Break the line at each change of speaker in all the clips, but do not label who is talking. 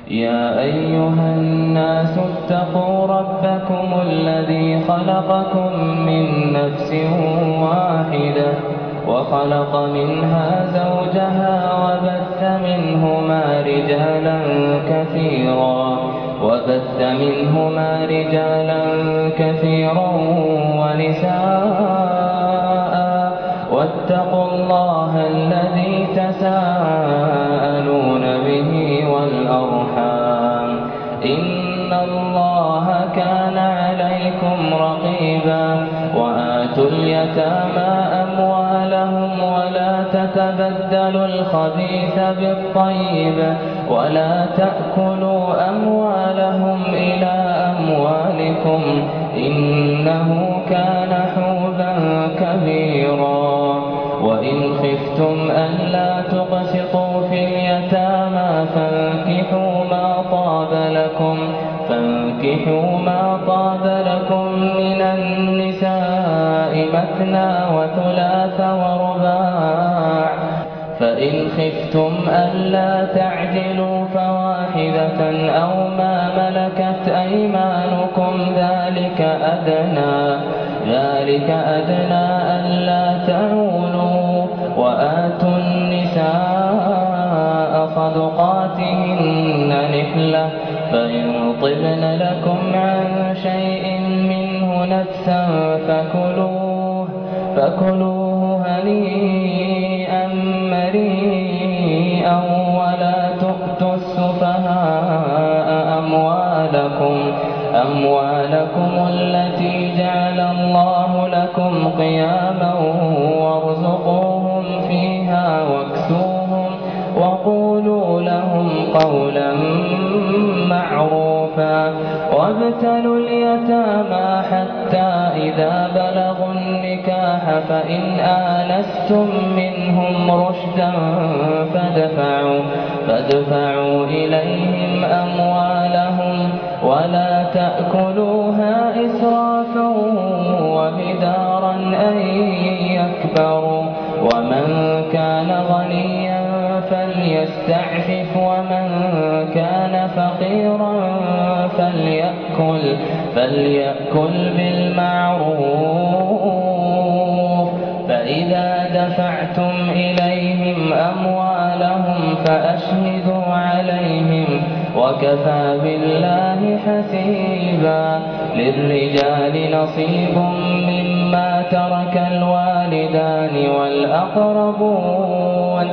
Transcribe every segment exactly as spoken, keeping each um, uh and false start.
يا أيها الناس اتقوا ربكم الذي خلقكم من نفس واحدة وخلق منها زوجها وبث منهما رجالا كثيرا وبث منهما رجالا كثيرا ونساء واتقوا الله الذي تساءلون به والأرحام إن الله كان عليكم رقيبا وآتوا اليتامى أموالهم ولا تتبدلوا الخبيث بالطيب ولا تأكلوا أموالهم إلى أموالكم إنه كان حوبا كبيرا وإن خفتم ألا تقسطوا في اليتامى فانكحوا ما طاب لكم فانكحوا ما طاب لكم من النساء مثنى وثلاث ورباع فإن خفتم ألا تعدلوا فواحدة أو ما ملكت أيمانكم ذلك أدنى ذلك أدنى ألا تعولوا وآتوا النساء صدقاتهن نحلة فإن طبن لكم عن شيء منه نفسا فكلوه فكلوه هنيئا مريئا ولا تؤتوا السفهاء أموالكم أموالكم التي جعل الله لكم قياما وارزقوهم فيها واكسوهم وقولوا لهم قولا معروفا وابتلوا اليتامى حتى إذا بلغوا النكاح فإن آنستم منهم رشدا فادفعوا فادفعوا إليهم أموالهم ولا تأكلوها إسرافا وبدارا أن يكبروا ومن كان غنيا فليستعفف ومن كان فقيرا فليأكل فليأكل بالمعروف فإذا دفعتم إليهم أموالهم فأشهدوا عليهم وكفى بالله حسيبا للرجال نصيب مما ترك الوالدان والأقربون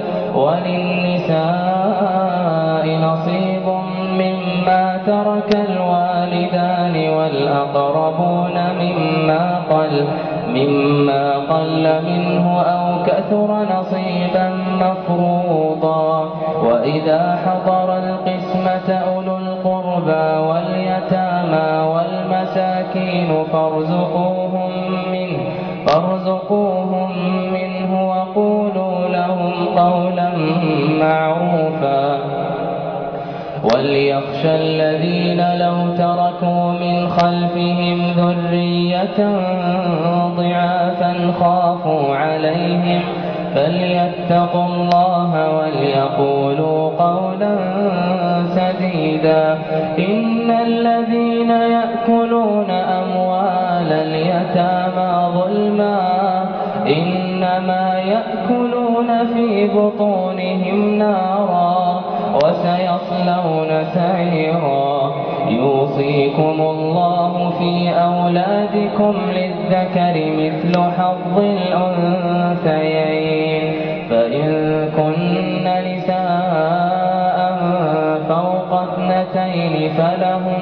وللنساء نصيب مما ترك الوالدان والأقربون مما قل مما قل منه أو كثر نصيبا مفروضا وإذا حضر القسمة أولو القربى واليتامى والمساكين فارزقوهم منه فارزقوهم منه وقولوا لهم قولا معروفا وليخشى الذين لو تركوا من خلفهم ذرية ضعافا خافوا عليهم فليتقوا الله وليقولوا قولا سديدا إن الذين يأكلون أموال اليتامى ظلما إنما يأكلون في بطونهم نارا وسيصلون سعيرا يوصيكم الله في أولادكم للذكر مثل حظ الأنثيين فإن كن نساء فوق اثنتين فلهن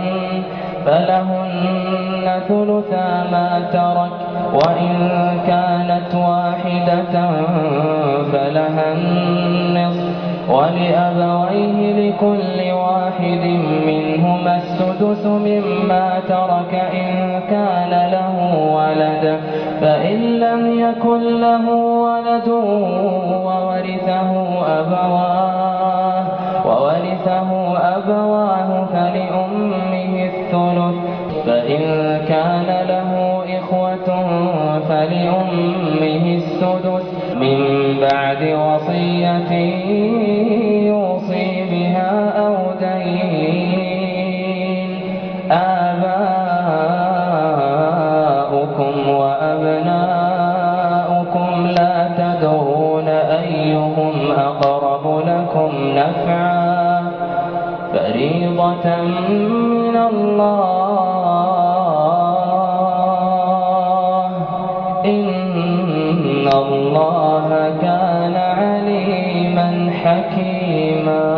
فلهن ثلثا ما ترك وإن كانت واحدة فلها النصف ولأبويه لكل واحد منهما السدس مما ترك إن كان له ولد فإن لم يكن له ولد وورثه أبواه وورثه أبواه فلأمه الثلث فإن كان له إخوة فلأمه السدس من بعد وصية يوصي بها أو دين نفعا فريضة من الله إن الله كان عليما حكيما.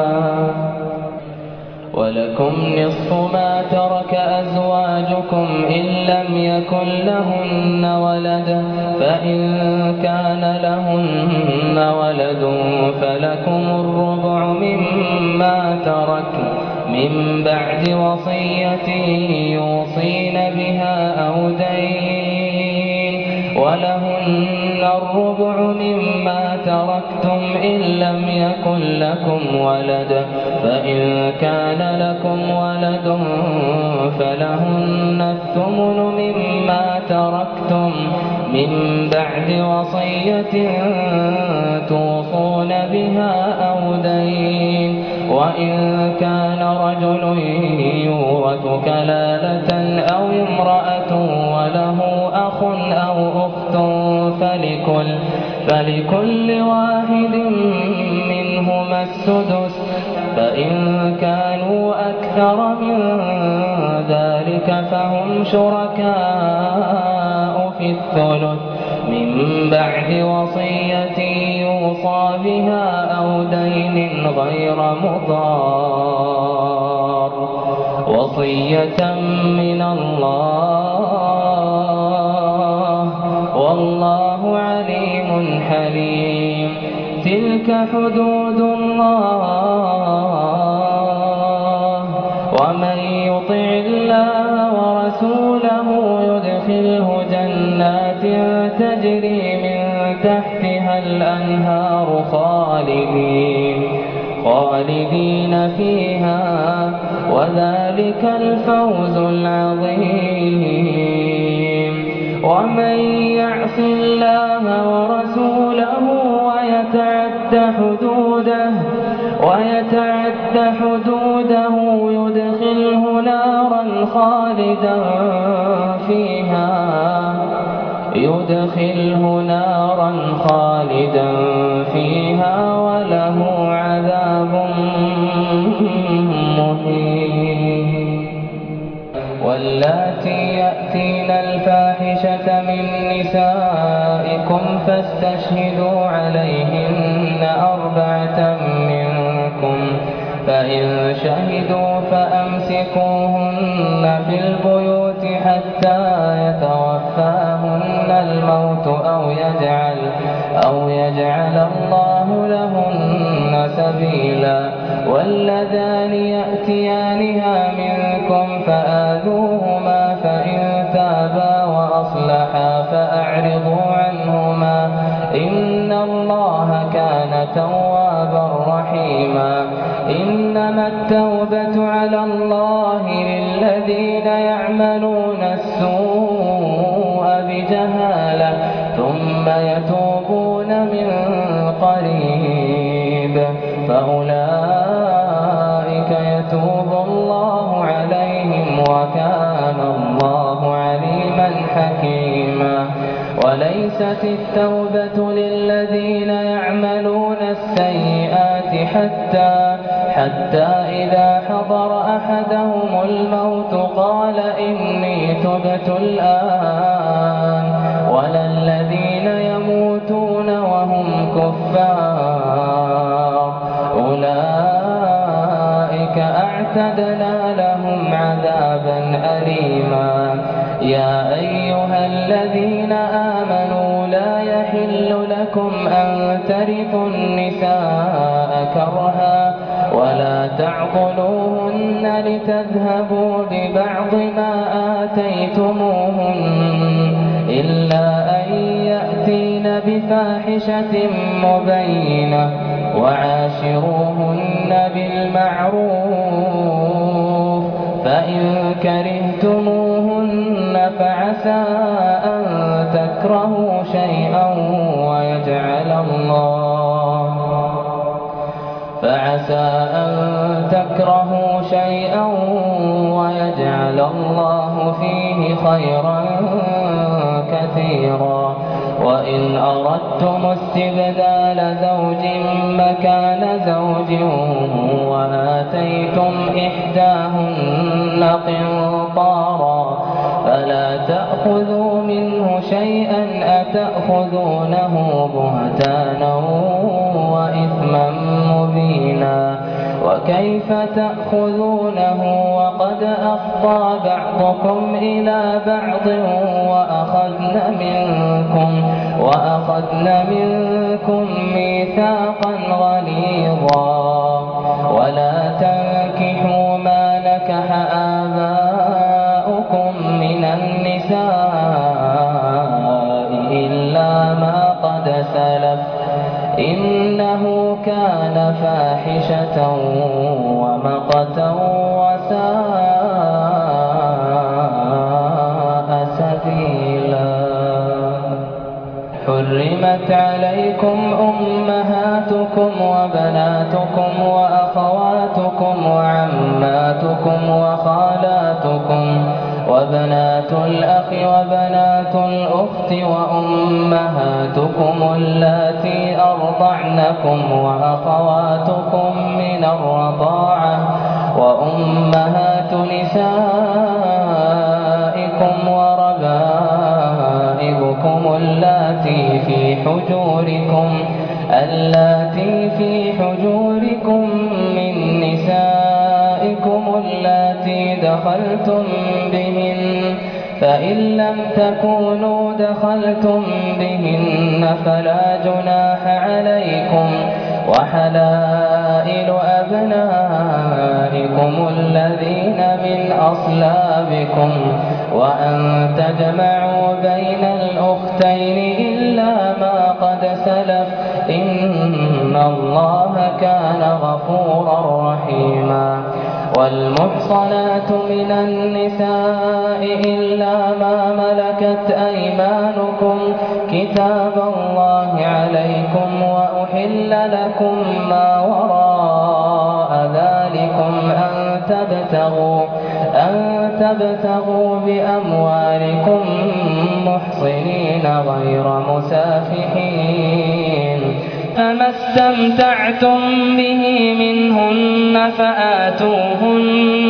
ولكم نصف ما ترك أزواجكم إن لم يكن لهن ولد فإن كان لهن ولد فلكم الربع مما ترك من بعد وصية يوصين بها أو دين ولهن الربع مما تركتم إن لم يكن لكم ولد فإن كان لكم ولد فلهن الثمن مما تركتم من بعد وصية توصون بها أو دين وإن كان رجل يورث كلالة أو امرأة وله أخ أو أخت فلكل, فلكل واحد منهما السدس فإن كانوا أكثر من ذلك فهم شركاء في الثلث من بعد وصية يوصى بها أو دين غير مضار وصية من الله والله عليم حليم. تلك حدود الله ومن يطع الله ورسوله يدخله جنات تجري من تحتها الأنهار خالدين خالدين فيها وذلك الفوز العظيم. ومن يعص الله ورسوله ويتعد حدوده ويتعد حدوده يدخله نارا خالدا فيها يدخله نارا خالدا فيها وله عذاب مهين. واللاتي يأتين الفاحشة من نسائكم فاستشهدوا عليهن أربعة منكم فإن شهدوا فأمسكوهن في البيوت حتى يتوفاهن الموت أو يجعل, أو يجعل الله لهن سبيلا. واللذان يأتيانها منكم فآذوهما فإن تابا وأصلحا فأعرضوا عنهما إن الله كان توابا رحيما. إنما التوبة على الله للذين يعملون السوء بجهالة ثم يتوبون من قريب فأولئك يتوب الله عليهم وكان الله عليما حكيما. وليست التوبة للذين يعملون السيئات حتى حتى إذا حضر أحدهم الموت قال إني تبت الآن ولا الذين يموتون وهم كفار أولئك أعتدنا لهم عذابا أليما. يا أيها الذين آمنوا لا يحل لكم أن ترثوا النساء كرها ولا تعضلوهن لتذهبوا ببعض ما آتيتموهن إلا أن يأتين بفاحشة مبينة وعاشروهن بالمعروف فإن كرهتموهن فعسى أن تكرهوا شيئا ويجعل الله فعسى أن تكرهوا شيئا ويجعل الله فيه خيرا كثيرا. وإن أردتم استبدال زوج مكان زوج وآتيتم إحداهن قنطارا فلا تأخذوا منه شيئا أتأخذونه بهتانا وإثما مبينا وكيف تأخذونه وقد أفضى بعضكم إلى بعض وأخذن منكم وأخذن منكم ميثاقا غليظا ولا تنكحوا ما نكح آباؤكم من النساء إلا ما قد سلف إنه كان فاحشة ومقتا وساء سبيلا حرمت عليكم أمهاتكم وبناتكم وأخواتكم وعماتكم وخالاتكم وبنات الأخ وبنات الأخت وأمهاتكم اللاتي أرضعنكم وأخواتكم من الرضاعة وأمهات نسائكم وربائبكم اللاتي في حجوركم اللاتي في حجوركم من نسائكم اللاتي دخلتم بهن فإن لم تكونوا دخلتم بهن فلا جناح عليكم وحلائل أبنائكم الذين من أصلابكم وأن تجمعوا بين الأختين إلا ما قد سلف إن الله كان غفورا رحيما والمحصنات من النساء إلا ما ملكت أيمانكم كتاب الله عليكم وأحل لكم ما وراء ذلكم أن تبتغوا أن تبتغوا بأموالكم محصنين غير مسافحين فما استمتعتم به منهن فآتوهن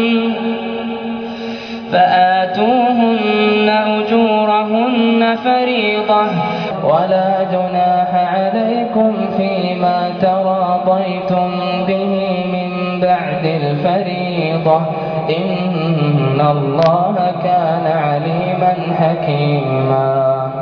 فآتوهن أجورهن فريضة ولا جناح عليكم فيما تراضيتم به من بعد الفريضة إن الله كان عليما حكيما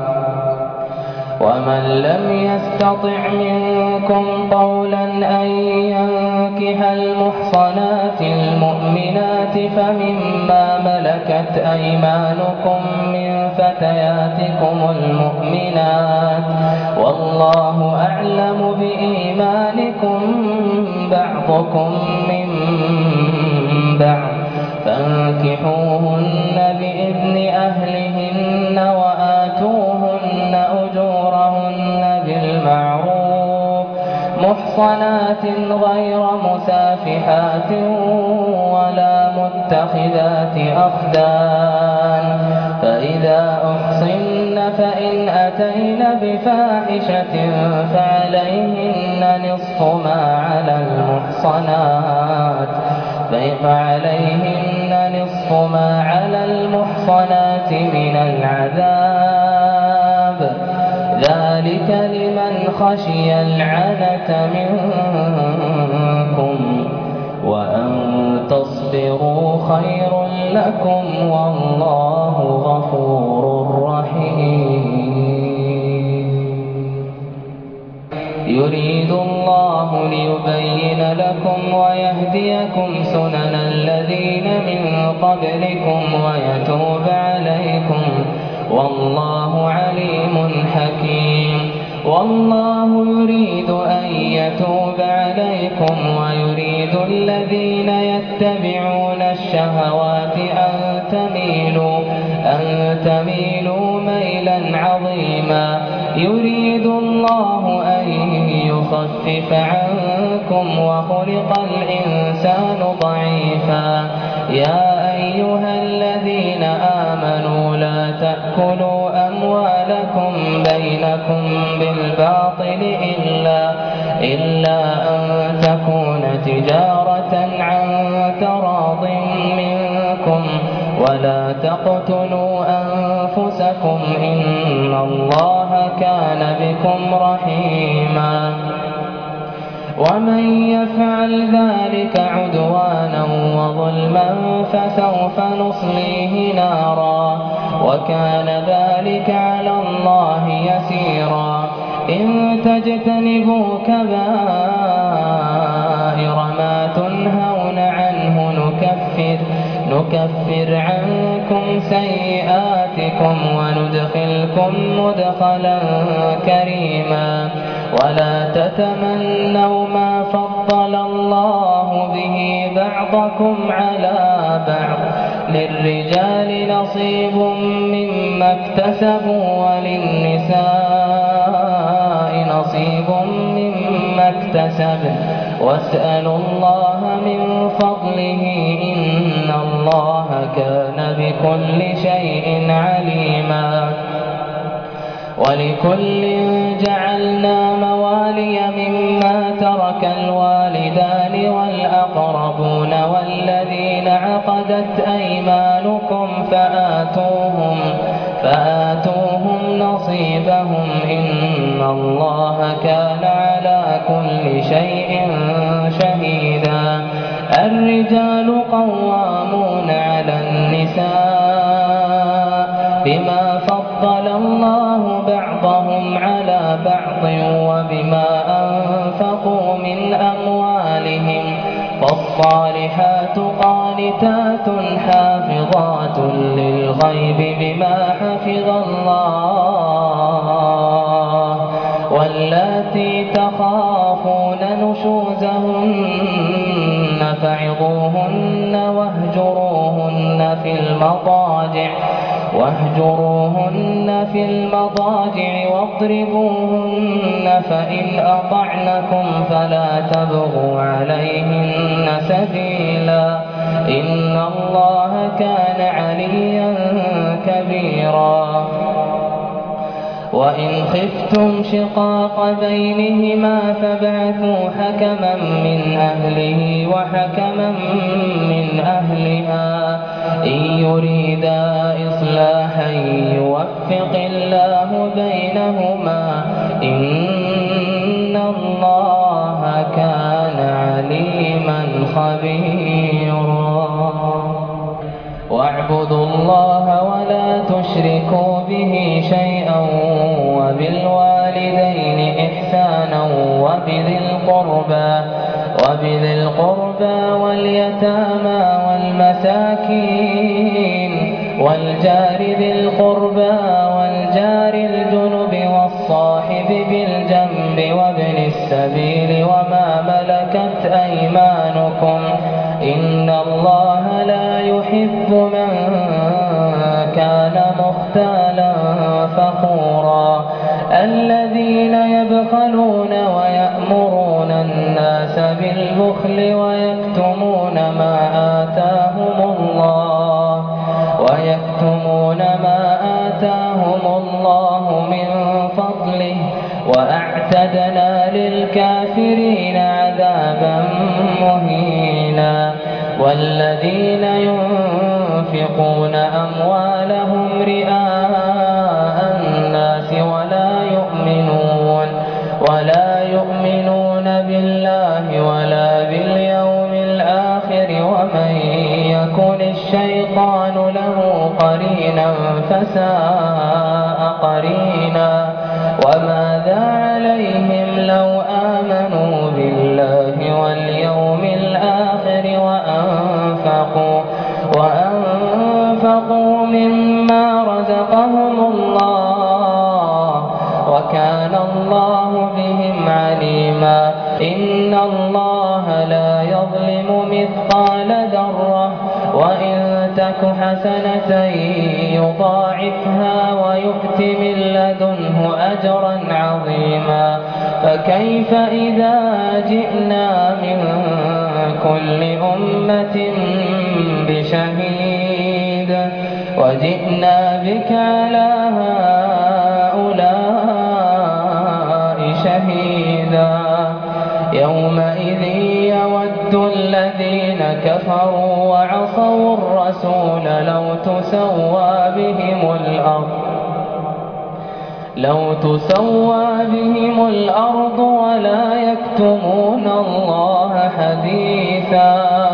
ومن لم يستطع منكم قولا أن ينكح المحصنات المؤمنات فمما ملكت أيمانكم من فتياتكم المؤمنات والله أعلم بإيمانكم بعضكم من بعض فانكحوهن بإذن أهلهن وآتوهن أجورهن بالمعروف محصنات غير مسافحات ولا متخذات أخدان فإذا أحصن فإن أتين بفاحشة فعليهن نصف ما على المحصنات فعليهن نصف ما على المحصنات من العذاب ذلك لمن خشي العنة منكم وأن تصبروا خير لكم والله غفور رحيم يريد الله ليبين لكم ويهديكم سنن الذين من قبلكم ويتوب عليكم والله عليم حكيم والله يريد أن يتوب عليكم ويريد الذين يتبعون الشهوات أن تميلوا أن تميلوا ميلا عظيما يريد الله أن يخفف عنكم وخلق الإنسان ضعيفا يا أيها الذين آمنوا لا تأكلوا أموالكم بين بينكم بالباطل إلا, إلا أن تكون تجارة عن تراض منكم ولا تقتلوا أنفسكم إن الله كان بكم رحيما ومن يفعل ذلك عدوانا وظلما فسوف نصليه نارا وكان ذلك على الله يسيرا إن تجتنبوا كبائر ما تنهون عنه نكفر, نكفر عنكم سيئاتكم وندخلكم مدخلا كريما ولا تتمنوا ما فضل الله به بعضكم على بعض للرجال نصيب مما اكتسبوا وللنساء نصيب مما اكتسبن واسألوا الله من فضله إن الله كان بكل شيء عليما ولكل جعلنا موالي مما ترك الوالدان والأقربون والذين عقدت أيمانكم فآتوهم, فآتوهم نصيبهم إن الله كان على كل شيء شهيدا الرجال قوامون على النساء بما فضل الله بعضهم على بعض وبما أنفقوا من أموالهم فالصالحات قانتات حافظات للغيب بما حفظ الله واللاتي تخافون نشوزهن فعظوهن واهجروهن في المضاجع واهجروهن في المضاجع واضربوهن فإن أطعنكم فلا تبغوا عليهن سبيلا إن الله كان عليا كبيرا وإن خفتم شقاق بينهما فابعثوا حكما من أهله وحكما من أهلها إن يريدا إصلاحا يوفق الله بينهما إن الله كان عليما خبيرا واعبدوا الله ولا تشركوا به شيئا وبالوالدين إحسانا وبذي القربى وبذي القربى واليتامى والمساكين والجار ذي القربى والجار الجنب والصاحب بالجنب وابن السبيل وما ملكت أيمانكم إن الله لا يحب من كان مختالا فخورا الذين يبخلون ويأمرون الناس بالبخل ويكتمون ما آتاهم الله ويكتمون ما آتاهم الله من فضله وأعتدنا للكافرين عذابا مهينا والذين ينفقون أموالهم رئاء الناس ولا يؤمنون ولا يؤمنون بالله ولا باليوم الآخر ومن يكن الشيطان له قرينا فساء قرينا وماذا عليهم لو آمنوا بالله واليوم الآخر وأنفقوا, وأنفقوا مما رزقهم الله وكان الله بهم عليما إن الله لا يظلم مثقال ذرة وإن تك حسنة يضاعفها ويؤت من لدنه أجرا عظيما فكيف إذا جئنا من كل أمة بشهيد وجئنا بك على هؤلاء الذين كفروا وعصوا الرسول لو تسوى بهم الأرض لو تسوى بهم الأرض ولا يكتمون الله حديثا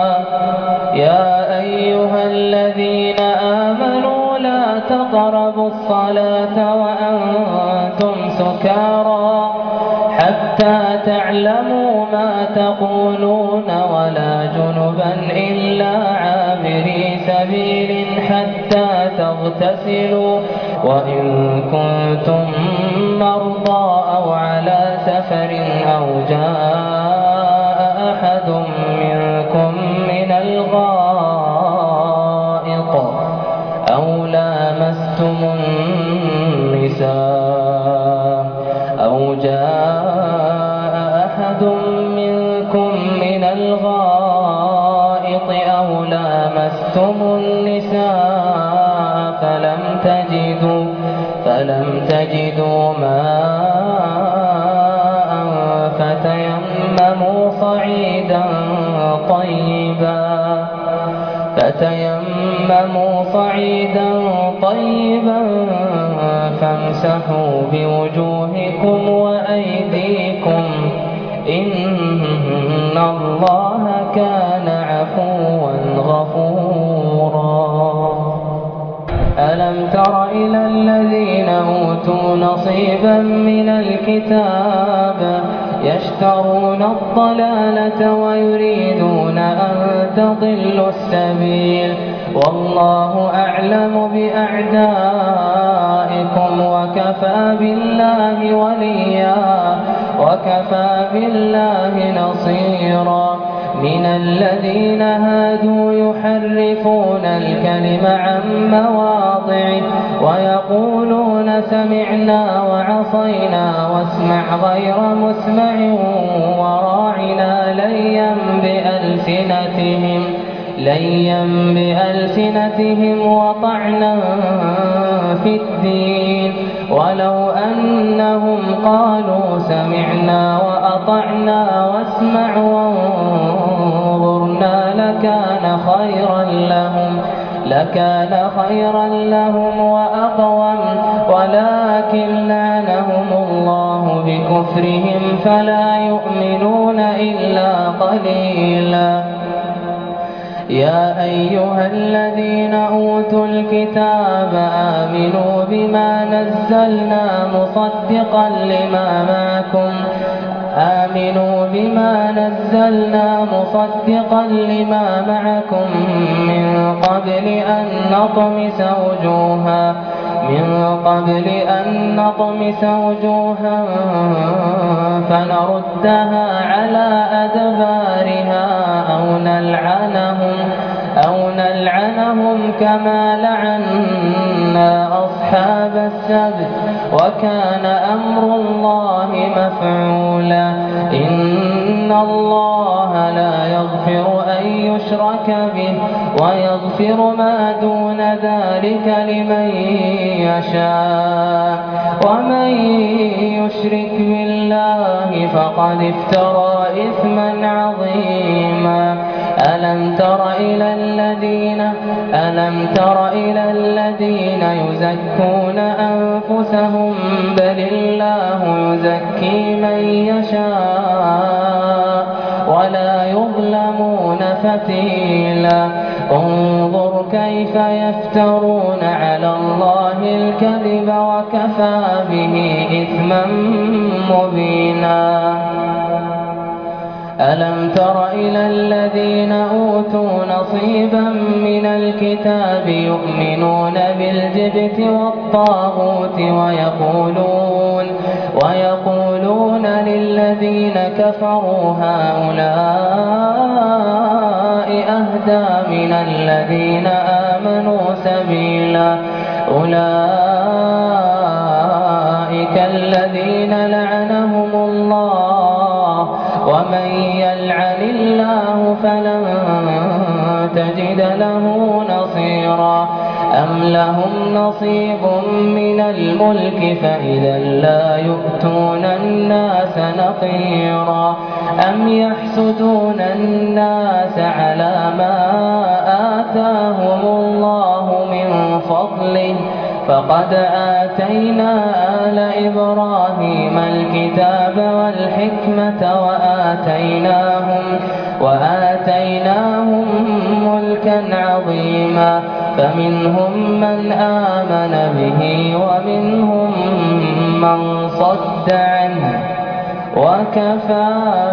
يا أيها الذين آمنوا لا تقربوا الصلاة وأنتم سكارى حتى تعلموا ما تقولون ولا جنبا إلا عابري سبيل حتى تغتسلوا وإن كنتم مرضى أو على سفر أو جاء أحد منكم من الغائط أو لامستم النساء أو جاء أحد منكم من الغائط أو لامستم النساء فلم تجدوا فلم تجدوا ماء فتيمموا صعيدا طيبا فتيمموا صعيدا طيبا فامسحوا بوجوهكم وأيديكم إن الله كان عفوا غفورا ألم تر إلى الذين أوتوا نصيبا من الكتاب يشترون الضلالة ويريدون أن تضلوا السبيل والله أعلم بأعدائكم وكفى بالله وليا وكفى بالله نصيرا من الذين هادوا يحرفون الكلم عن مواضعه ويقولون سمعنا وعصينا واسمع غير مسمع وراعنا ليا بألسنتهم ليا بألسنتهم وطعنا في الدين ولو أنهم قالوا سمعنا وأطعنا واسمع وانظرنا لكان خيرا لهم لكان خيرا لهم وأقوم ولكن لعنهم الله بكفرهم فلا يؤمنون إلا قليلا يا أيها الذين أوتوا الكتاب آمنوا بما نزلنا مصدقا لما معكم آمنوا بما نزلنا مصدقا لما معكم من قبل أن نطمس وجوها من قبل أن نطمس وجوها فنردها على أدبارها أو نلعنهم أو نلعنهم كما لعنا أصحاب السبت وكان أمر الله مفعولا إن الله لا يغفر أن يشرك به ويغفر ما دون ذلك لمن يشاء ومن يشرك بالله فقد افترى إثما عظيما ألم تر إلى الذين ألم تر إلى الذين يزكون أنفسهم بل الله يزكي من يشاء ولا يظلمون فتيلا انظر كيف يفترون على الله الكذب وكفى به إثما مبينا ألم تر إلى الذين أوتوا نصيبا من الكتاب يؤمنون بالجبت والطاغوت ويقولون ويقولون للذين كفروا هؤلاء أهدى من الذين آمنوا سبيلا أولئك الذين لعنهم الله ومن يلعن الله فلن تجد له نصيرا أم لهم نصيب من الملك فإذا لا يؤتون الناس نقيرا أم يحسدون الناس على ما آتاهم الله من فضله فقد آتينا آل إبراهيم الكتاب والحكمة وآتيناهم, وآتيناهم ملكا عظيما فمنهم من آمن به ومنهم من صد عنه وكفى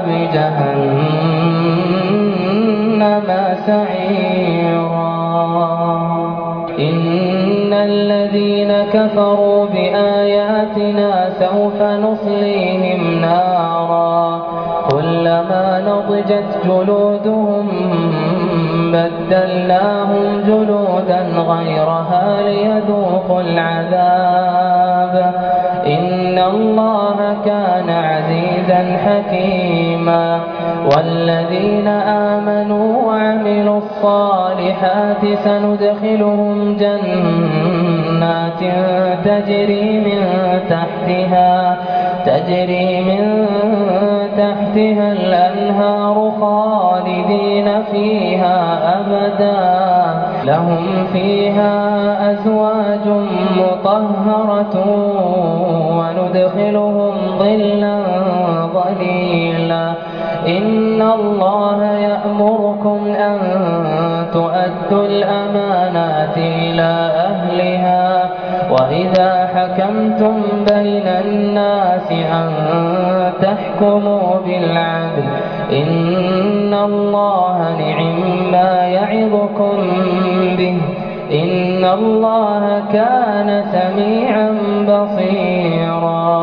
بجهنم سعيرا. إن الذين كفروا بآياتنا سوف نصليهم نارا كلما نضجت جلودهم بدلناهم جلودا غيرها ليذوقوا العذاب إن الله كان عزيزا حكيما. والذين آمنوا وعملوا الصالحات سندخلهم جنات تجري من تحتها تجري من تحتها الأنهار خالدين فيها أبدا لهم فيها أزواج مطهرة وندخلهم ظلا ظليلا. إن الله يأمركم أن تؤدوا الأمانات إلى أهلها وإذا حكمتم بين الناس أن تحكموا بالعدل إن الله نعما يعظكم به إن الله كان سميعا بصيرا.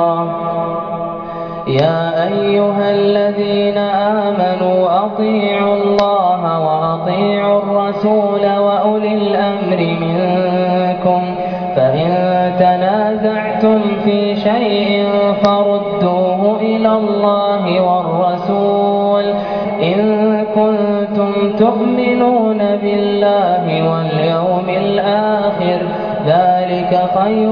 يا أيها الذين آمنوا أطيعوا الله وأطيعوا الرسول وأولي الأمر منكم فإن تنازعتم في شيء فردوه إلى الله والرسول إن كنتم تؤمنون بالله واليوم الآخر ذلك خير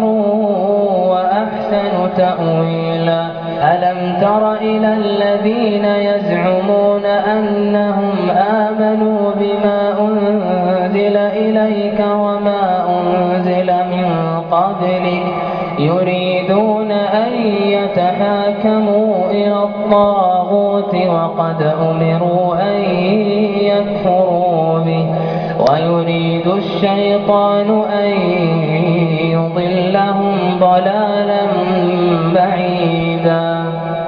وأحسن تأويلا. ألم تر إلى الذين يزعمون أنهم آمنوا بما أنزل إليك وما أنزل من قبلك يريدون أن يتحاكموا إلى الطاغوت وقد أمروا أن يكفروا به ويريد الشيطان أن يضلهم ضلالا بعيدا.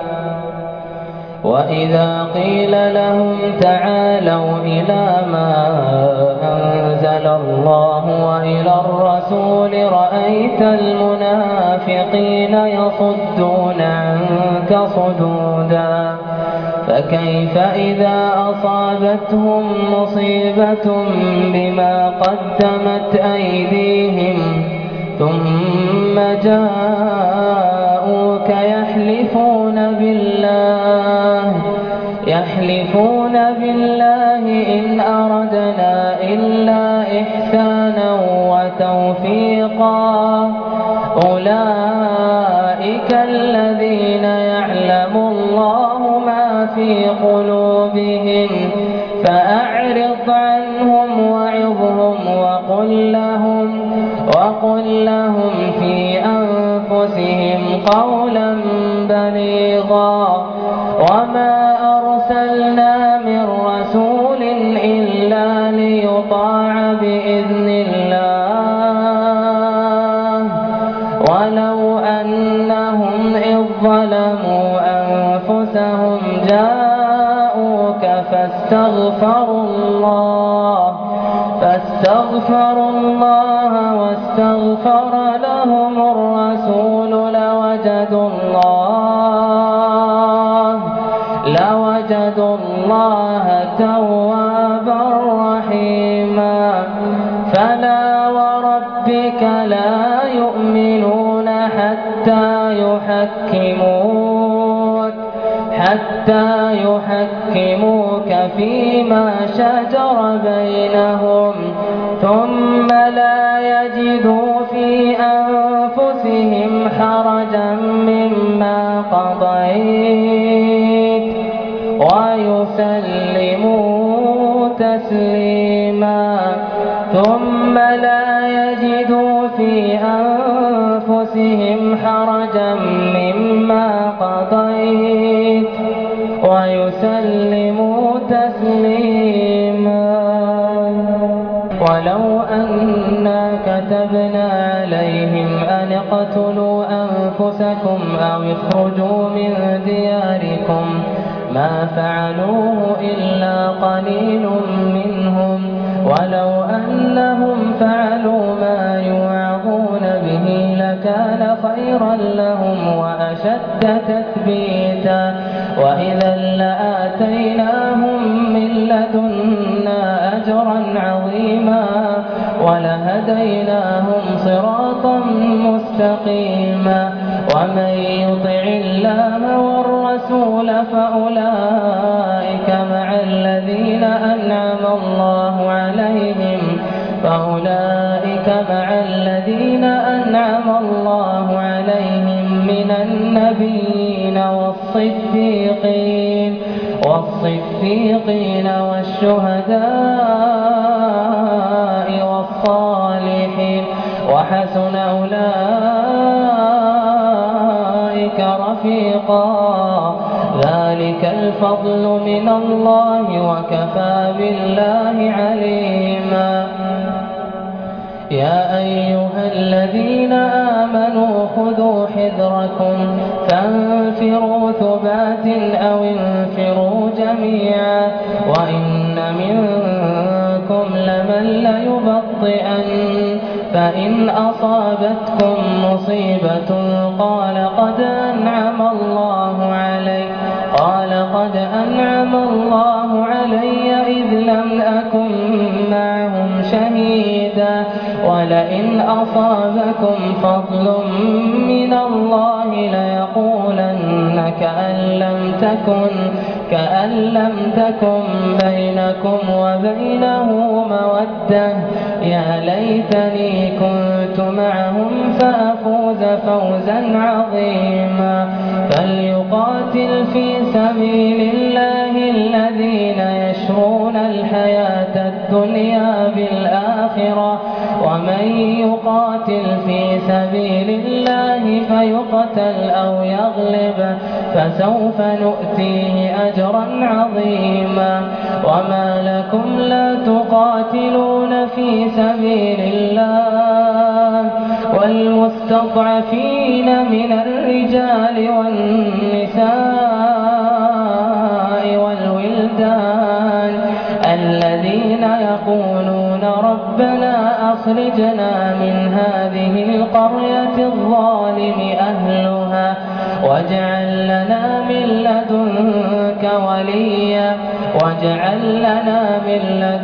وإذا قيل لهم تعالوا إلى ما أنزل الله وإلى الرسول رأيت المنافقين يصدون عنك صدودا فكيف إذا أصابتهم مصيبة بما قدمت أيديهم ثم جاءوك يحلفون بالله يحلفون بالله إن أردنا إلا إحسانا وتوفيقا أولئك الذين يعلم الله ما في قلوبهم فأعرض عنهم وعظهم وقل لهم وقل لهم في أنفسهم قولا بليغا وما أرسلنا من رسول إلا ليطاع بإذن الله ولو أنهم إذ ظلموا أنفسهم جاءوك فاستغفروا الله فاستغفروا الله واستغفر لهم الرسول لوجدوا الله لوجدوا الله توابا رحيما. فلا وربك لا يؤمنون حتى يحكموك حتى يحكموك فيما شجر بينهم ثم لا يجدوا ويسلموا تسليما ثم لا يجدوا في أنفسهم حرجا مما قضيت ويسلموا تسليما. ولو أنا كتبنا عليهم أن اقتلوا أنفسكم أو اخرجوا من دياركم ما فعلوه إلا قليل منهم ولو أنهم فعلوا ما يوعظون به لكان خيرا لهم وأشد تثبيتا وإذا لآتيناهم من لدنا أجرا عظيما ولهديناهم صراطا مستقيما. ومن يطع الله والرسول فأولئك مع الذين أنعم الله عليهم فأولئك مع الذين أنعم الله عليهم من النبيين والصديقين والصديقين والشهداء والصالحين وحسن أولئك رفيقا. ذلك الفضل من الله وكفى بالله عليما. يا أيها الذين آمنوا خذوا حذركم فانفروا ثبات أو انفروا جميعا وإن منكم لمن ليبطئن فإن أصابتكم مصيبة قال قد أنعم الله علي قال قد أنعم الله علي إذ لم أكن معهم شهيدا ولئن أصابكم فضل من الله ليقولن كأن لم تكن كأن لم تكن بينكم وبينه مودة يا ليتني كنت معهم فأفوز فوزا عظيما. فليقاتل في سبيل الله الذين يشرون الحياة الدنيا بالآخرة ومن يقاتل في سبيل الله فيقتل أو يغلب فسوف نؤتيه أجرا عظيما. وما لكم لا تقاتلون في سبيل الله والمستضعفين من الرجال والنساء والولدان الذين يقولون ربنا أخرجنا من هذه القرية الظالم أهلها واجعل لنا من لدنك وليا واجعل لنا من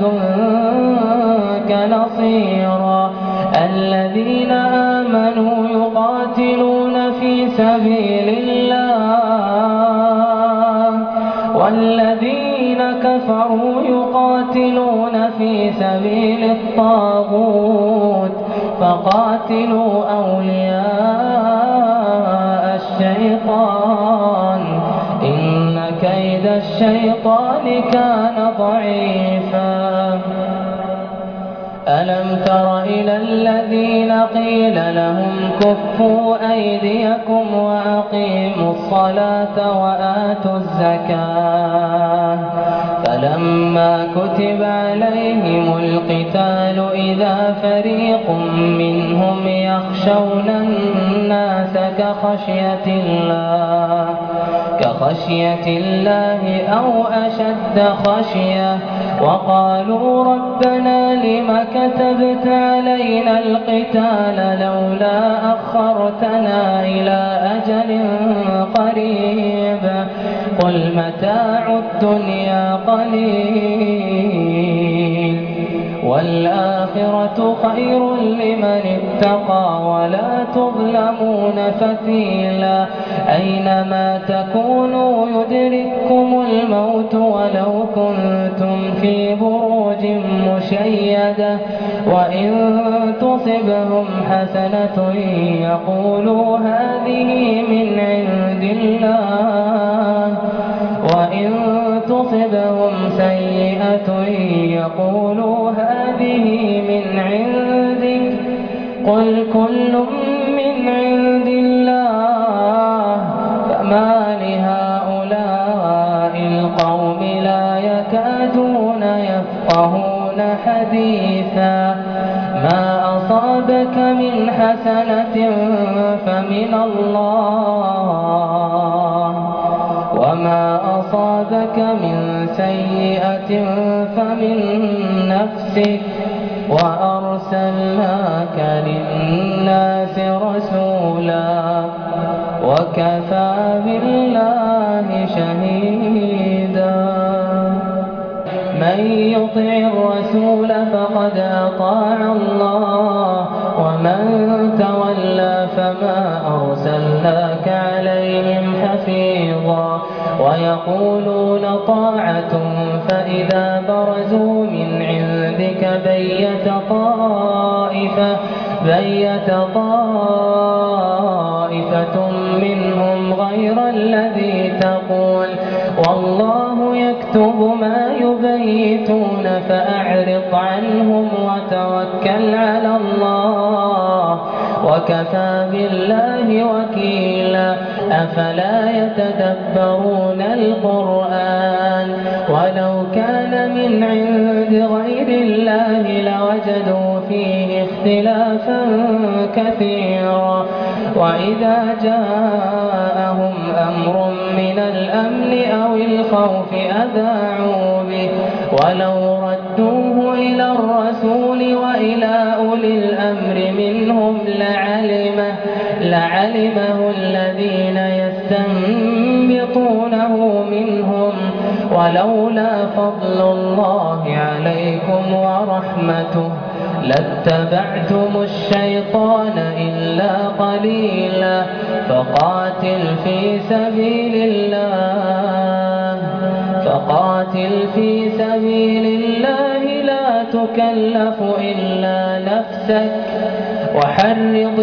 لدنك نصيرا. الذين آمنوا يقاتلون في سبيل الله والذين كفروا يقاتلون في سبيل الطاغوت فقاتلوا أولياء الشيطان إن كيد الشيطان كان ضعيفا. ألم تر إلى الذين قيل لهم كفوا أيديكم وأقيموا الصلاة وآتوا الزكاة فلما كتب عليهم القتال إذا فريق منهم يخشون الناس كخشية الله كخشية الله أو أشد خشية وقالوا ربنا لم كتبت علينا القتال لولا أخرتنا إلى أجل قريب قل متاع الدنيا قليل والآخرة خير لمن اتقى ولا تظلمون فتيلا أينما تكونوا يدرككم الموت ولو كنتم في بروج مشيدة وإن تصبهم حسنة يقولوا هذه من عند الله وإن تصبهم سيئة يقولوا هذه من عندك قل كل من عند الله فما لهؤلاء القوم لا يكادون يفقهون حديثا ما أصابك من حسنة فمن الله وما أصابك من سيئة فمن نفسك وأرسلناك للناس رسولا وكفى بالله شهيدا من يطع الرسول فقد أطاع الله ومن تولى فما أرسلناك عليهم حفيظا ويقولون طاعة فإذا برزوا من عندك بيت طائفة بيت طائفة منهم غير الذي تقول والله يكتب ما يبيتون فأعرض عنهم وتوكل على الله وكفى بالله وكيلا أفلا يتدبرون القرآن ولو كان من عند غير الله لوجدوا فيه اختلافا كثيرا وإذا جاءهم أمر من الأمن أو الخوف أذاعوا به ولو ردوه إلى الرسول وإلى أولي الأمر منهم لعلمه, لعلمه الذين يستنبطونه منهم ولولا فضل الله عليكم ورحمته لاتبعتم الشيطان إلا قليلا فقاتل في سبيل الله فقاتل في سبيل الله لا تكلف إلا نفسك وحرض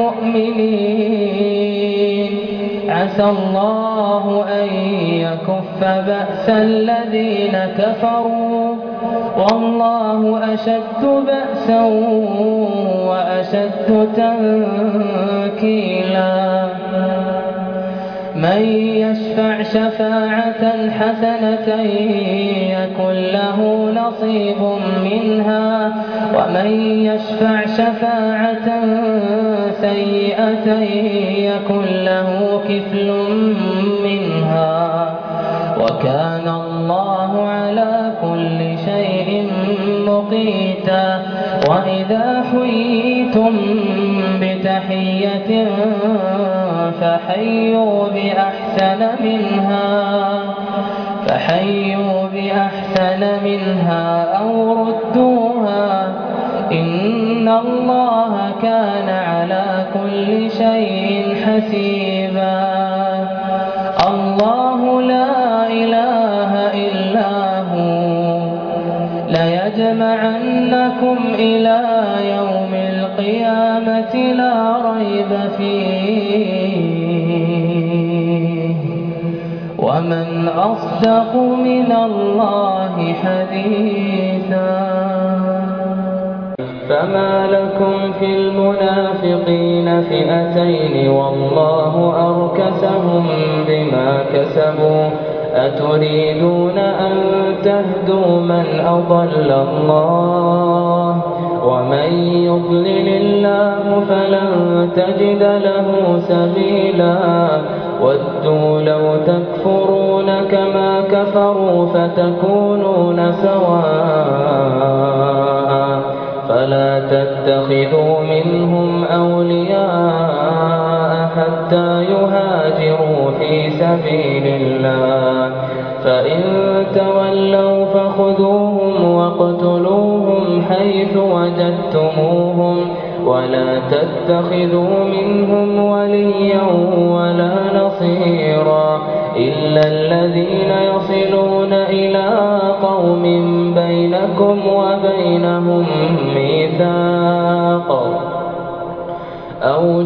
المؤمنين عسى الله أن يكف بأس الذين كفروا والله أشد بأسا وأشد تنكيلا من يشفع شفاعة حسنة يكن له نصيب منها ومن يشفع شفاعة سيئة يكن له كفل منها وكان الله على كل شيء مقيتا وإذا حييتم بتحية فحيوا بأحسن منها فحيوا بأحسن منها أو ردوها إن الله كان على كل شيء حسيبا الله لا إله إلا هو ليجمعنكم إلى يوم القيامة لا ريب فيه ومن أصدق من الله حديثا فما لكم في المنافقين فئتين والله أركسهم بما كسبوا أتريدون أن تهدوا من أضل الله ومن يضلل الله فلن تجد له سبيلا ودوا لو تكفرون كما كفروا فتكونون سواء فلا تتخذوا منهم أولياء حتى يهاجروا في سبيل الله فإن تولوا فخذوهم واقتلوهم حيث وجدتموهم ولا تتخذوا منهم وليا ولا نصيرا إلا الذين يصلون إلى قوم بينكم وبينهم ميثاق أو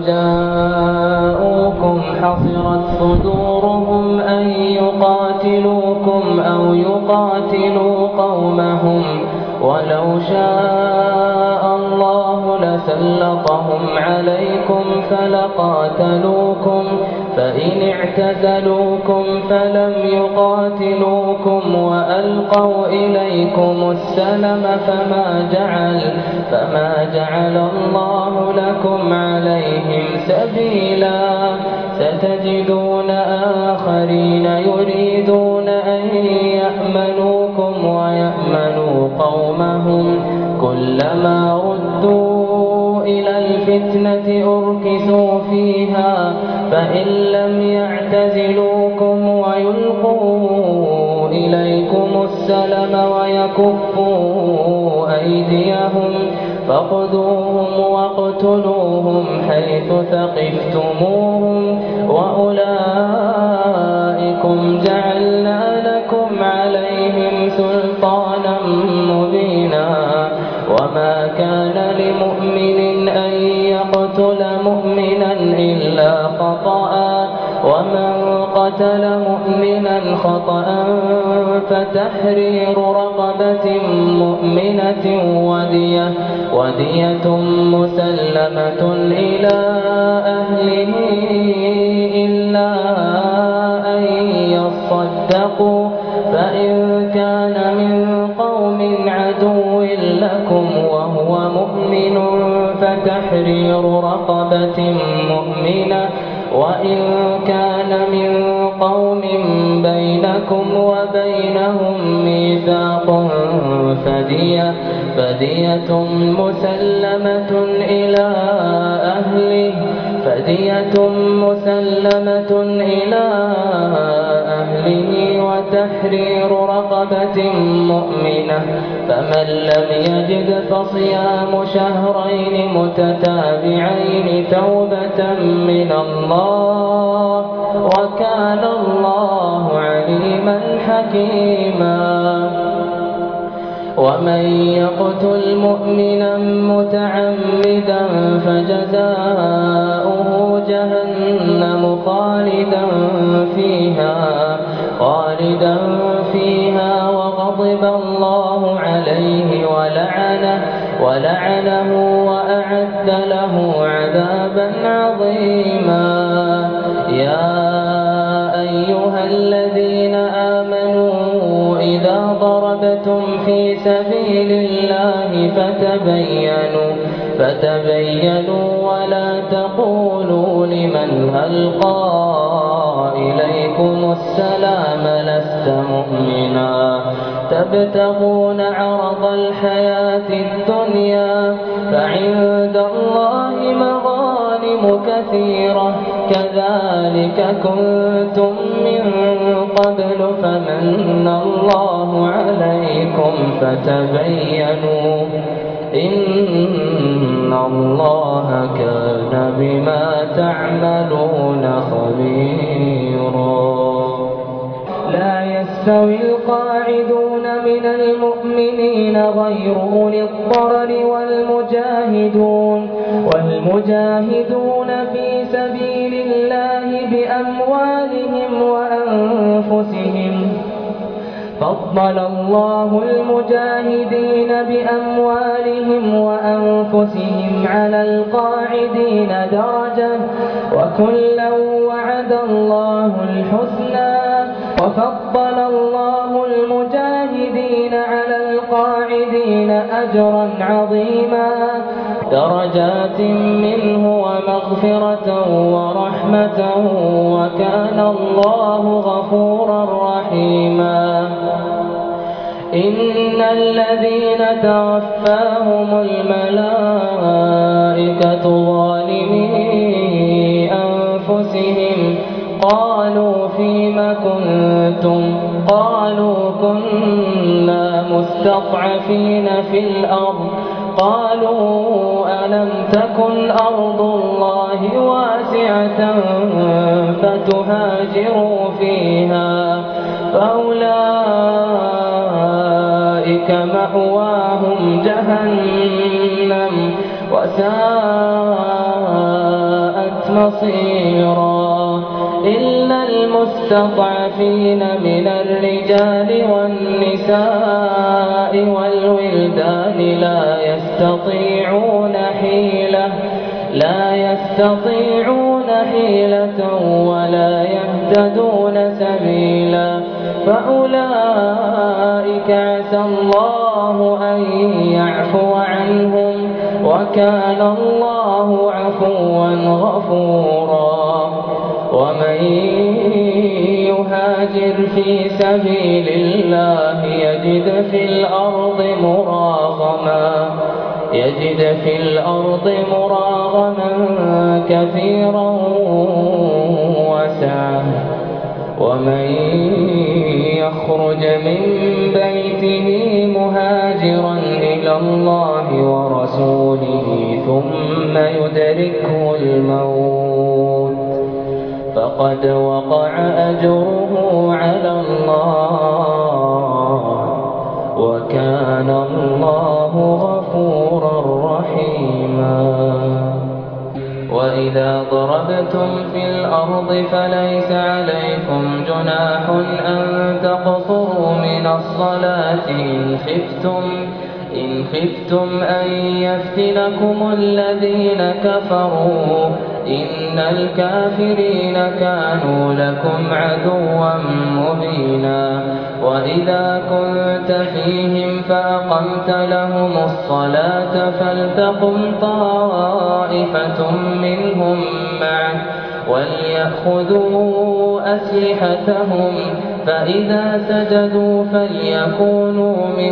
جاءوكم حصرت صدورهم أن يقاتلوكم أو يقاتلوا قومهم ولو شاء الله لسلطهم عليكم فلقاتلوكم فإن اعتزلوكم فلم يقاتلوكم وألقوا إليكم السلم فما جعل, فما جعل الله لكم عليهم سبيلا ستجدون آخرين يريدون أن يأمنوكم ويأمنوا قومهم كلما ردوا إلى الفتنة أركسوا فيها فإن لم يعتزلوكم ويلقوا إليكم السلم ويكفوا أيديهم فخذوهم واقتلوهم حيث ثقفتموهم وأولئكم جعلنا لكم عليهم سلطانا مبينا وما كان لمؤمن أن يقتل مؤمنا إلا خطأ ومن قتل مؤمنا خطأ فتحرير رقبة مؤمنة ودية, ودية مسلمة إلى أهله إلا أن يصدقوا فإن كان من قوم عدو لكم وهو مؤمن فتحرير رقبة مؤمنة وإن كان من قوم بينكم وبينهم ميثاق فدية, فدية مسلمة إلى أهله فدية مسلمة إلى أهله وتحرير رقبة مؤمنة فمن لم يجد فصيام شهرين متتابعين توبة من الله وكان الله عليما حكيما ومن يقتل مؤمنا متعمدا فجزاؤه جهنم خالدا فيها خالدا فيها وغضب الله عليه ولعنه ولعنه وأعد له عذابا عظيما يا أيها الذين آمنوا إذا ضربتم في سبيل الله فتبينوا فتبينوا ولا تقولوا لمن ألقى إليكم السلام لست مؤمنا تبتغون عرض الحياة الدنيا فعند الله مغانم كثيرة كذلك كنتم من قبل فمن الله عليكم فتبينوا إن الله كان بما تعملون خبيرا لا يستوي القاعدون من المؤمنين غير أولي الضرر والمجاهدون والمجاهدون في سبيل الله بأموالهم وأنفسهم فضل الله المجاهدين بأموالهم وأنفسهم على القاعدين درجة وكلا وعد الله الحسنى وفضل الله المجاهدين على القاعدين أجرا عظيما درجات منه ومغفرة ورحمة وكان الله غفورا رحيما إن الذين توفاهم الملائكة ظالمي أنفسهم قالوا فيم كنتم قالوا كنا مستضعفين في الأرض قالوا ألم تكن أرض الله واسعة فتهاجروا فيها فأولئك مأواهم جهنم وساءت مصيرا إلا المستضعفين من الرجال والنساء والولدان لا يستطيعون حيلة لا يستطيعون حيلة ولا يهتدون سبيلا فأولئك عسى الله أن يعفو عنهم وكان الله عفوا غفورا. ومن يهاجر في سبيل الله يجد في الأرض مراغما يجد في الأرض مراغما كثيرا وسعة. ومن يخرج من بيته مهاجرا إلى الله ورسوله ثم يدركه الموت فقد وقع أجره على الله وكان الله غفورا رحيما. وإذا ضربتم في الأرض فليس عليكم جناح أن تقصروا من الصلاة إن خفتم إن خفتم أن يفتنكم الذين كفروا إن الكافرين كانوا لكم عدوا مبينا. وإذا كنت فيهم فأقمت لهم الصلاة فلتقم طائفة منهم معك وليأخذوا أسلحتهم فإذا سجدوا فليكونوا من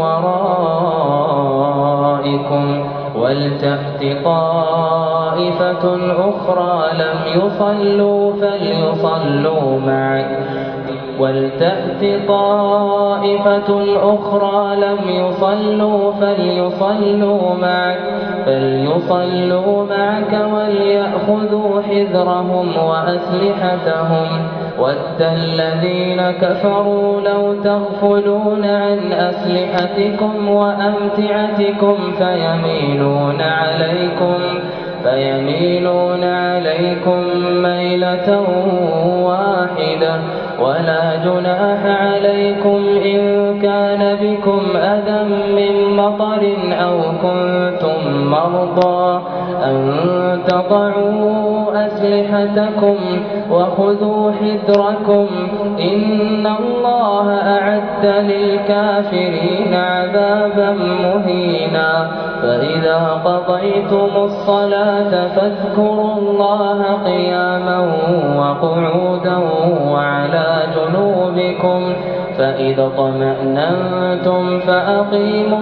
ورائكم ولتأت طائفة أخرى لم يصلوا فليصلوا معك ولتأت طائفة أخرى لم يصلوا فليصلوا معك فليصلوا معك وليأخذوا حذرهم وأسلحتهم ود الذين كفروا لو تغفلون عن أسلحتكم وأمتعتكم فيميلون عليكم فيميلون عليكم ميلة واحدة ولا جناح عليكم إن كان بكم أذى من مطر أو كنتم مرضى أن تضعوا أسلحتكم وخذوا حذركم إن الله أعد للكافرين عذابا مهينا. فإذا قضيتم الصلاة فاذكروا الله قياما وقعودا وعلى جنوبكم فإذا اطمأننتم فأقيموا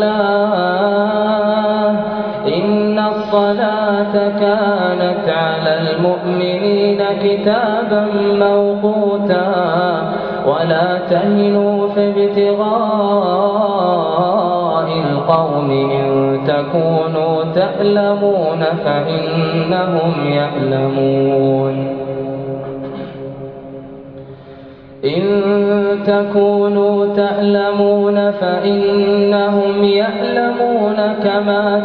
الصلاة إن الصلاة كانت على المؤمنين كتابا موقوتا. ولا تهنوا في ابتغاء القوم إن تكونوا تألمون فإنهم يألمون إن تكونوا تألمون فإنهم يألمون كما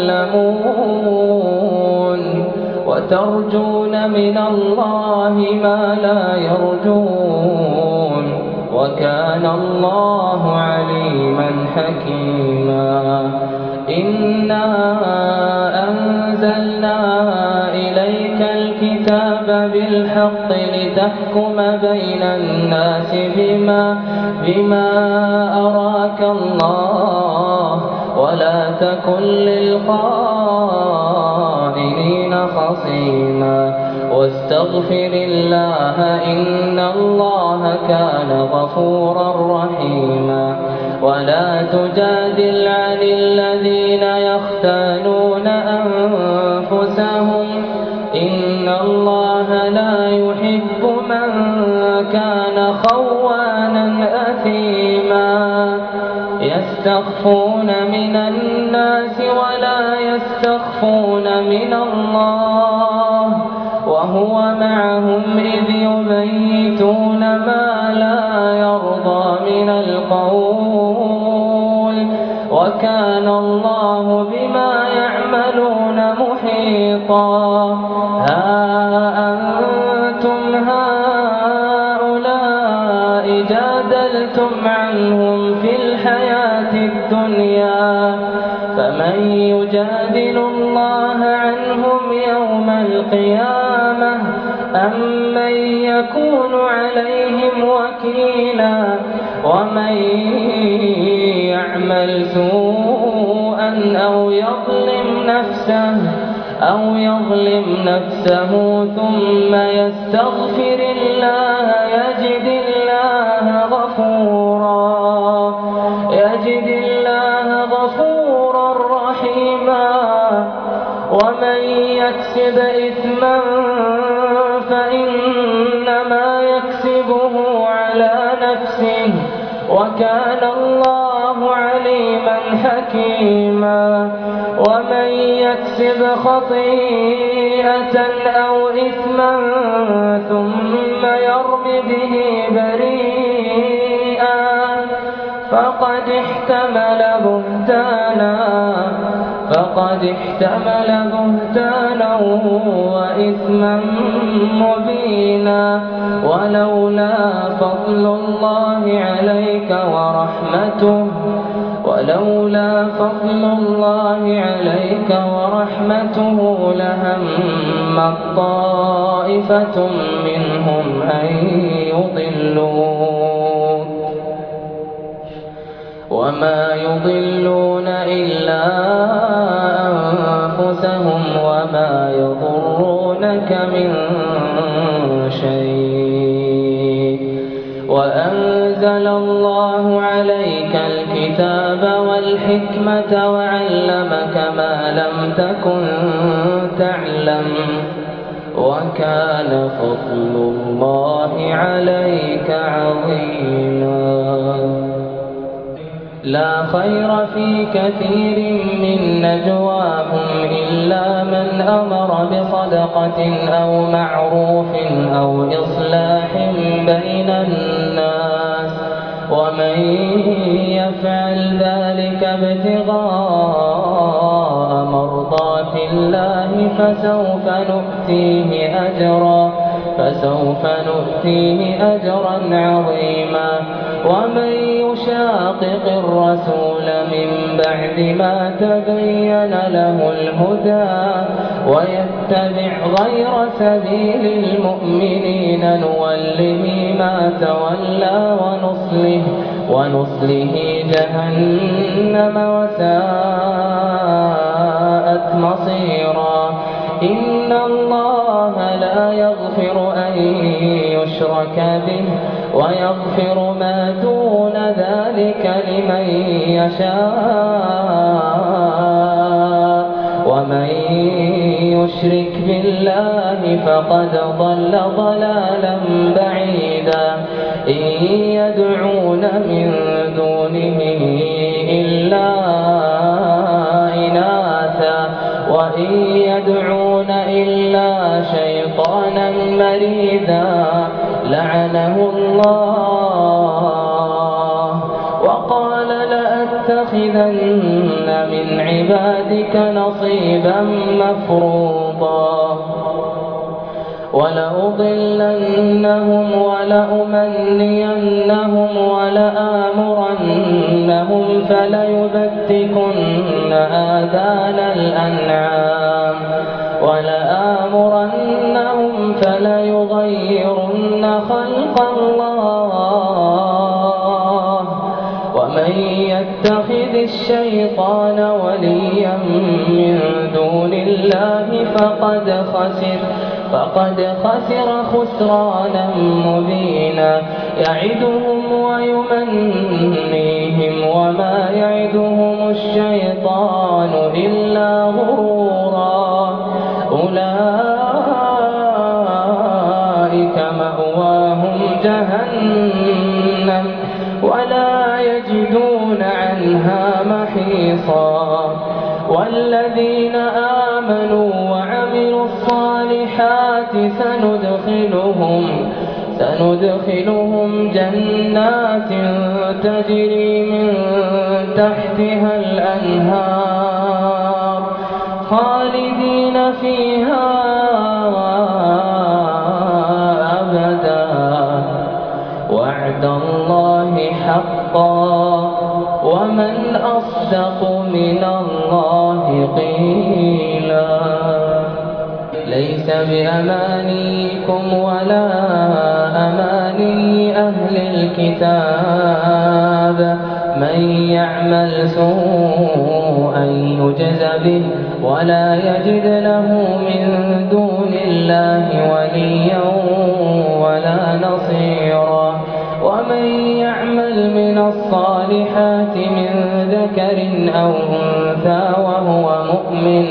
تألمون وترجون من الله ما لا يرجون وكان الله عليما حكيما. إنا أنزلنا إليك الكتاب بالحق لتحكم بين الناس بما, بما أراك الله ولا تكن للخائنين خصيما واستغفر الله إن الله كان غفورا رحيما. ولا تجادل عن الذين يختانون أنفسهم إن الله لا يحب من كان خوانا أثيما. يستخفون من الناس ولا يستخفون من الله وهو معهم إذ يبيتون ما لا يرضى من القول وكان الله بما يعملون محيطا. ها أنتم فمن يجادل الله عنهم يوم القيامة أم من يكون عليهم وكيلا ومن يعمل سوءا أو يظلم نفسه أو يظلم نفسه ثم يستغفر الله يجد الله غفورا يجد الله غفورا رحيما ومن يكسب إثما فإنما يكسبه على نفسه وكان الله عليما حكيما ومن يكسب خطيئة أو إثما ثم يرم به بريئا فقد احتمل بهتانا فقد احتمل بهتانا وإثما مبينا ولولا فضل الله عليك ورحمته ولولا فضل الله عليك ورحمته لهمت طائفة منهم أن يضلوك وما يضلون إلا أنفسهم وما يضرونك من شيء وأنزل الله عليك الكتاب والحكمة وعلمك ما لم تكن تعلم وكان فضل الله عليك عظيما لا خير في كثير من نجواهم إلا من أمر بصدقة أو معروف أو إصلاح بين الناس ومن يفعل ذلك ابتغاء مرضات الله فسوف نؤتيه أجرا فسوف نؤتيه أجرا عظيما ومن يشاقق الرسول من بعد ما تبين له الهدى ويتبع غير سبيل المؤمنين نوله ما تولى ونصله ونصله جهنم وساءت مصيرا إن الله لا يغفر أن يشرك به ويغفر ما دون ذلك لمن يشاء ومن يشرك بالله فقد ضل ضلالا بعيدا إن يدعون من دونه إلا إناثا وإن يدعون إلا شيطانا مريدا لعنه الله وقال لأتخذن من عبادك نصيبا مفروضا ولأضلنهم ولأمنينهم ولآمرنهم فليبتكن آذان الأنعام ولآمرنهم فليغيرن خلق الله ومن يتخذ الشيطان وليا من دون الله فقد خسر فقد خسر خسرانا مبينا يعدهم ويمنيهم وما يعدهم الشيطان إلا غرورا أولئك مأواهم جهنم ولا يجدون عنها محيصا والذين آمنوا وعملوا الصالحات سندخلهم سندخلهم جنات تجري من تحتها الأنهار خالدين فيها أبدا وعد الله حقا ومن أصدق من الله قيلا. ليس بأمانيكم ولا أماني أهل الكتاب، من يعمل سوءا يجز به ولا يجد له من دون الله وليا ولا نصيرا. ومن يعمل من الصالحات من ذكر أو أنثى وهو مؤمن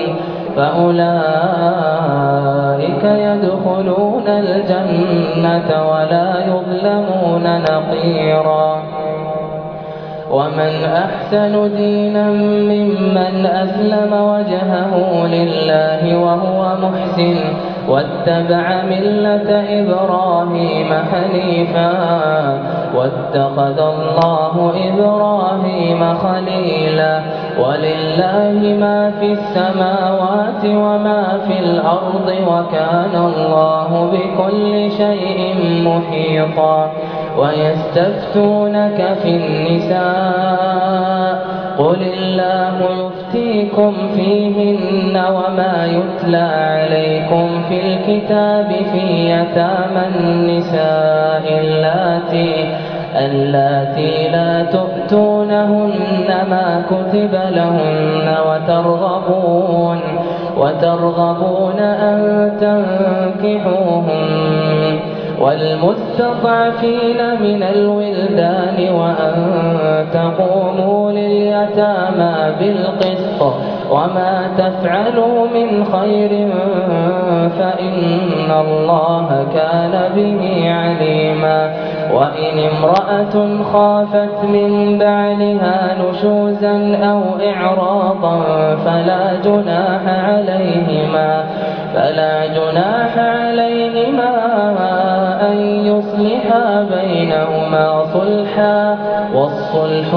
فأولئك يدخلون الجنة ولا يظلمون نقيرا. ومن أحسن دينا ممن أسلم وجهه لله وهو محسن واتبع ملة إبراهيم حنيفا واتخذ الله إبراهيم خليلا. ولله ما في السماوات وما في الأرض وكان الله بكل شيء محيطا. ويستفتونك في النساء قل الله يفتيكم فيهن وما يتلى عليكم في الكتاب في يتامى النساء اللاتي اللاتي لا تؤتونهن ما كتب لهن وترغبون وترغبون أن تنكحوهن والمستضعفين من الولدان وأن تقوموا لليتامى بالقسط وما تفعلوا من خير فإن الله كان به عليما. وإن امرأة خافت من بعلها نشوزا أو إعراضا فلا جناح عليهما فلا جناح عليهما أن يصلحا بينهما صلحا والصلح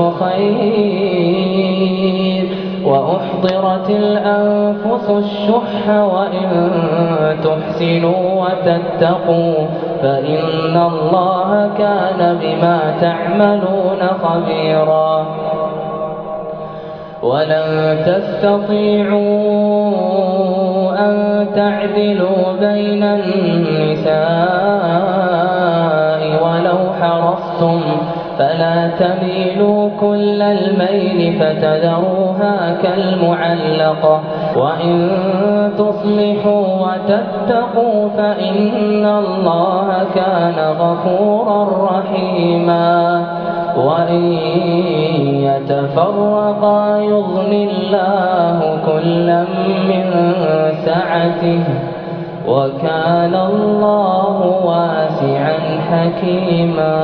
خير. وأحضرت الأنفس الشح وإن تحسنوا وتتقوا فإن الله كان بما تعملون خبيرا. ولن تستطيعوا أن تعدلوا بين النساء ولو حرصتم فلا تميلوا كل الميل فتذروها كالمعلقة. وإن تصلحوا وتتقوا فإن الله كان غفورا رحيما. وإن يتفرقا يغن الله كلا من سعته وكان الله واسعا حكيما.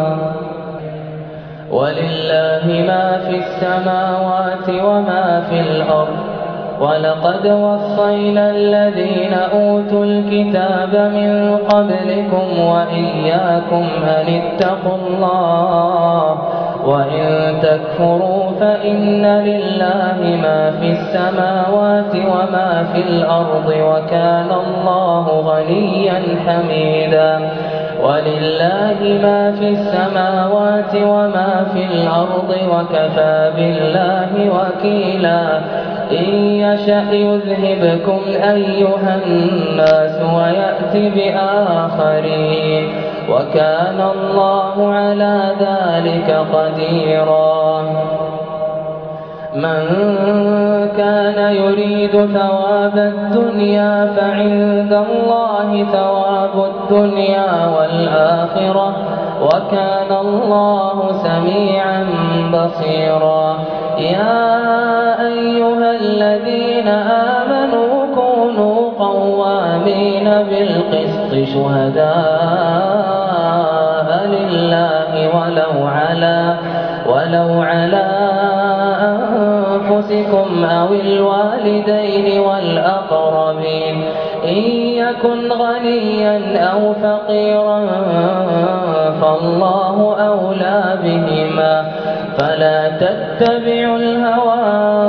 ولله ما في السماوات وما في الأرض ولقد وصينا الذين أوتوا الكتاب من قبلكم وإياكم أن اتقوا الله وإن تكفروا فإن لله ما في السماوات وما في الأرض وكان الله غنيا حميدا. ولله ما في السماوات وما في الأرض وكفى بالله وكيلا. إن يشأ يذهبكم أيها الناس ويأتي بآخرين وكان الله على ذلك قديرا. من كان يريد ثواب الدنيا فعند الله ثواب الدنيا والآخرة وكان الله سميعا بصيرا. يا أيها الذين آمنوا كونوا قوامين بالقسط شهداء لله ولو على ولو على أنفسكم أو الوالدين والأقربين إن يكن غنيا أو فقيرا فالله أولى بهما فلا تتبعوا الهوى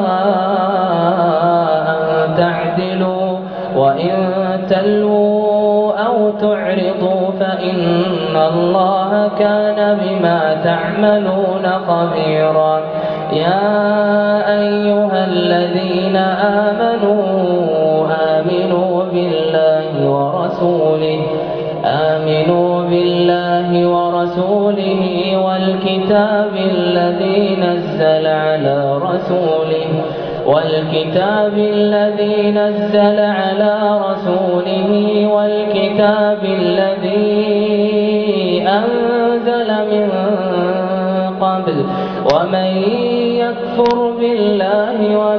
أن تعدلوا وإن تلووا أو تعرضوا فإن الله كان بما تعملون خبيرا. يا أيها الذين آمنوا آمنوا بالله ورسوله آمنوا بالله ورسوله والكتاب الذي نزل على رسوله والكتاب الذي نزل على رسوله والكتاب الذي أنزل من قبل ومن يكفر بالله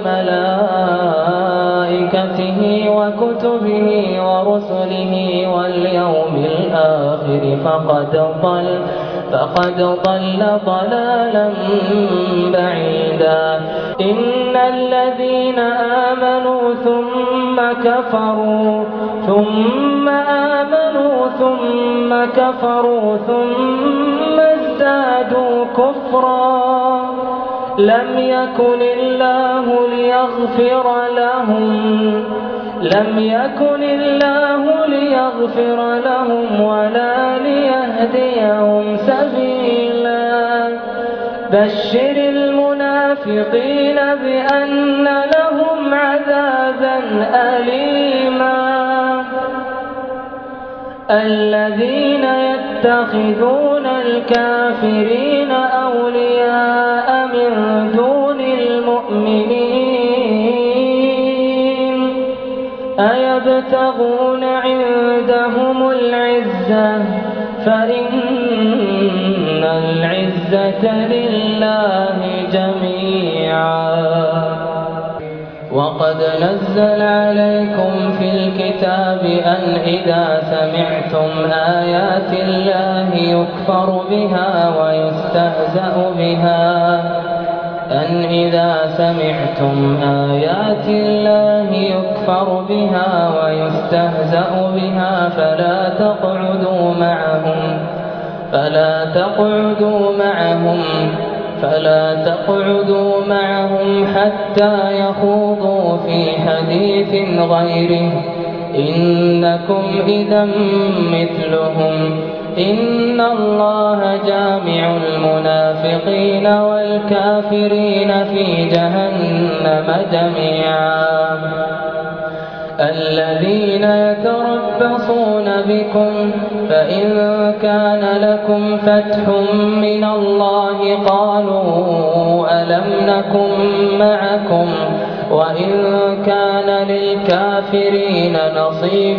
وملائكته وكتبه ورسله واليوم الآخر فقد ضل فقد ضل ضلالا بعيدا. إن الذين آمنوا ثم كفروا ثم آمنوا ثم كفروا ثم ازدادوا كفرا لم يكن الله ليغفر لهم لم يكن الله ليغفر لهم ولا ليهديهم سبيلا. بشر المنافقين بأن لهم عذابا أليما. الذين يتخذون الكافرين أولياء من دون المؤمنين أيبتغون عندهم العزة فإن العزة لله جميعا. وقد نزل عليكم في الكتاب أن إذا سمعتم آيات الله يكفر بها ويستهزأ بها أن إذا سمعتم آيات الله يكفر بها ويستهزأ بها فلا تقعدوا معهم فلا تقعدوا معهم فلا تقعدوا معهم حتى يخوضوا في حديث غيره إنكم إذا مثلهم إن الله جامع المنافقين والكافرين في جهنم جميعا. الذين يتربصون بكم فإن كان لكم فتح من الله قالوا ألم نكن معكم وإن كان للكافرين نصيب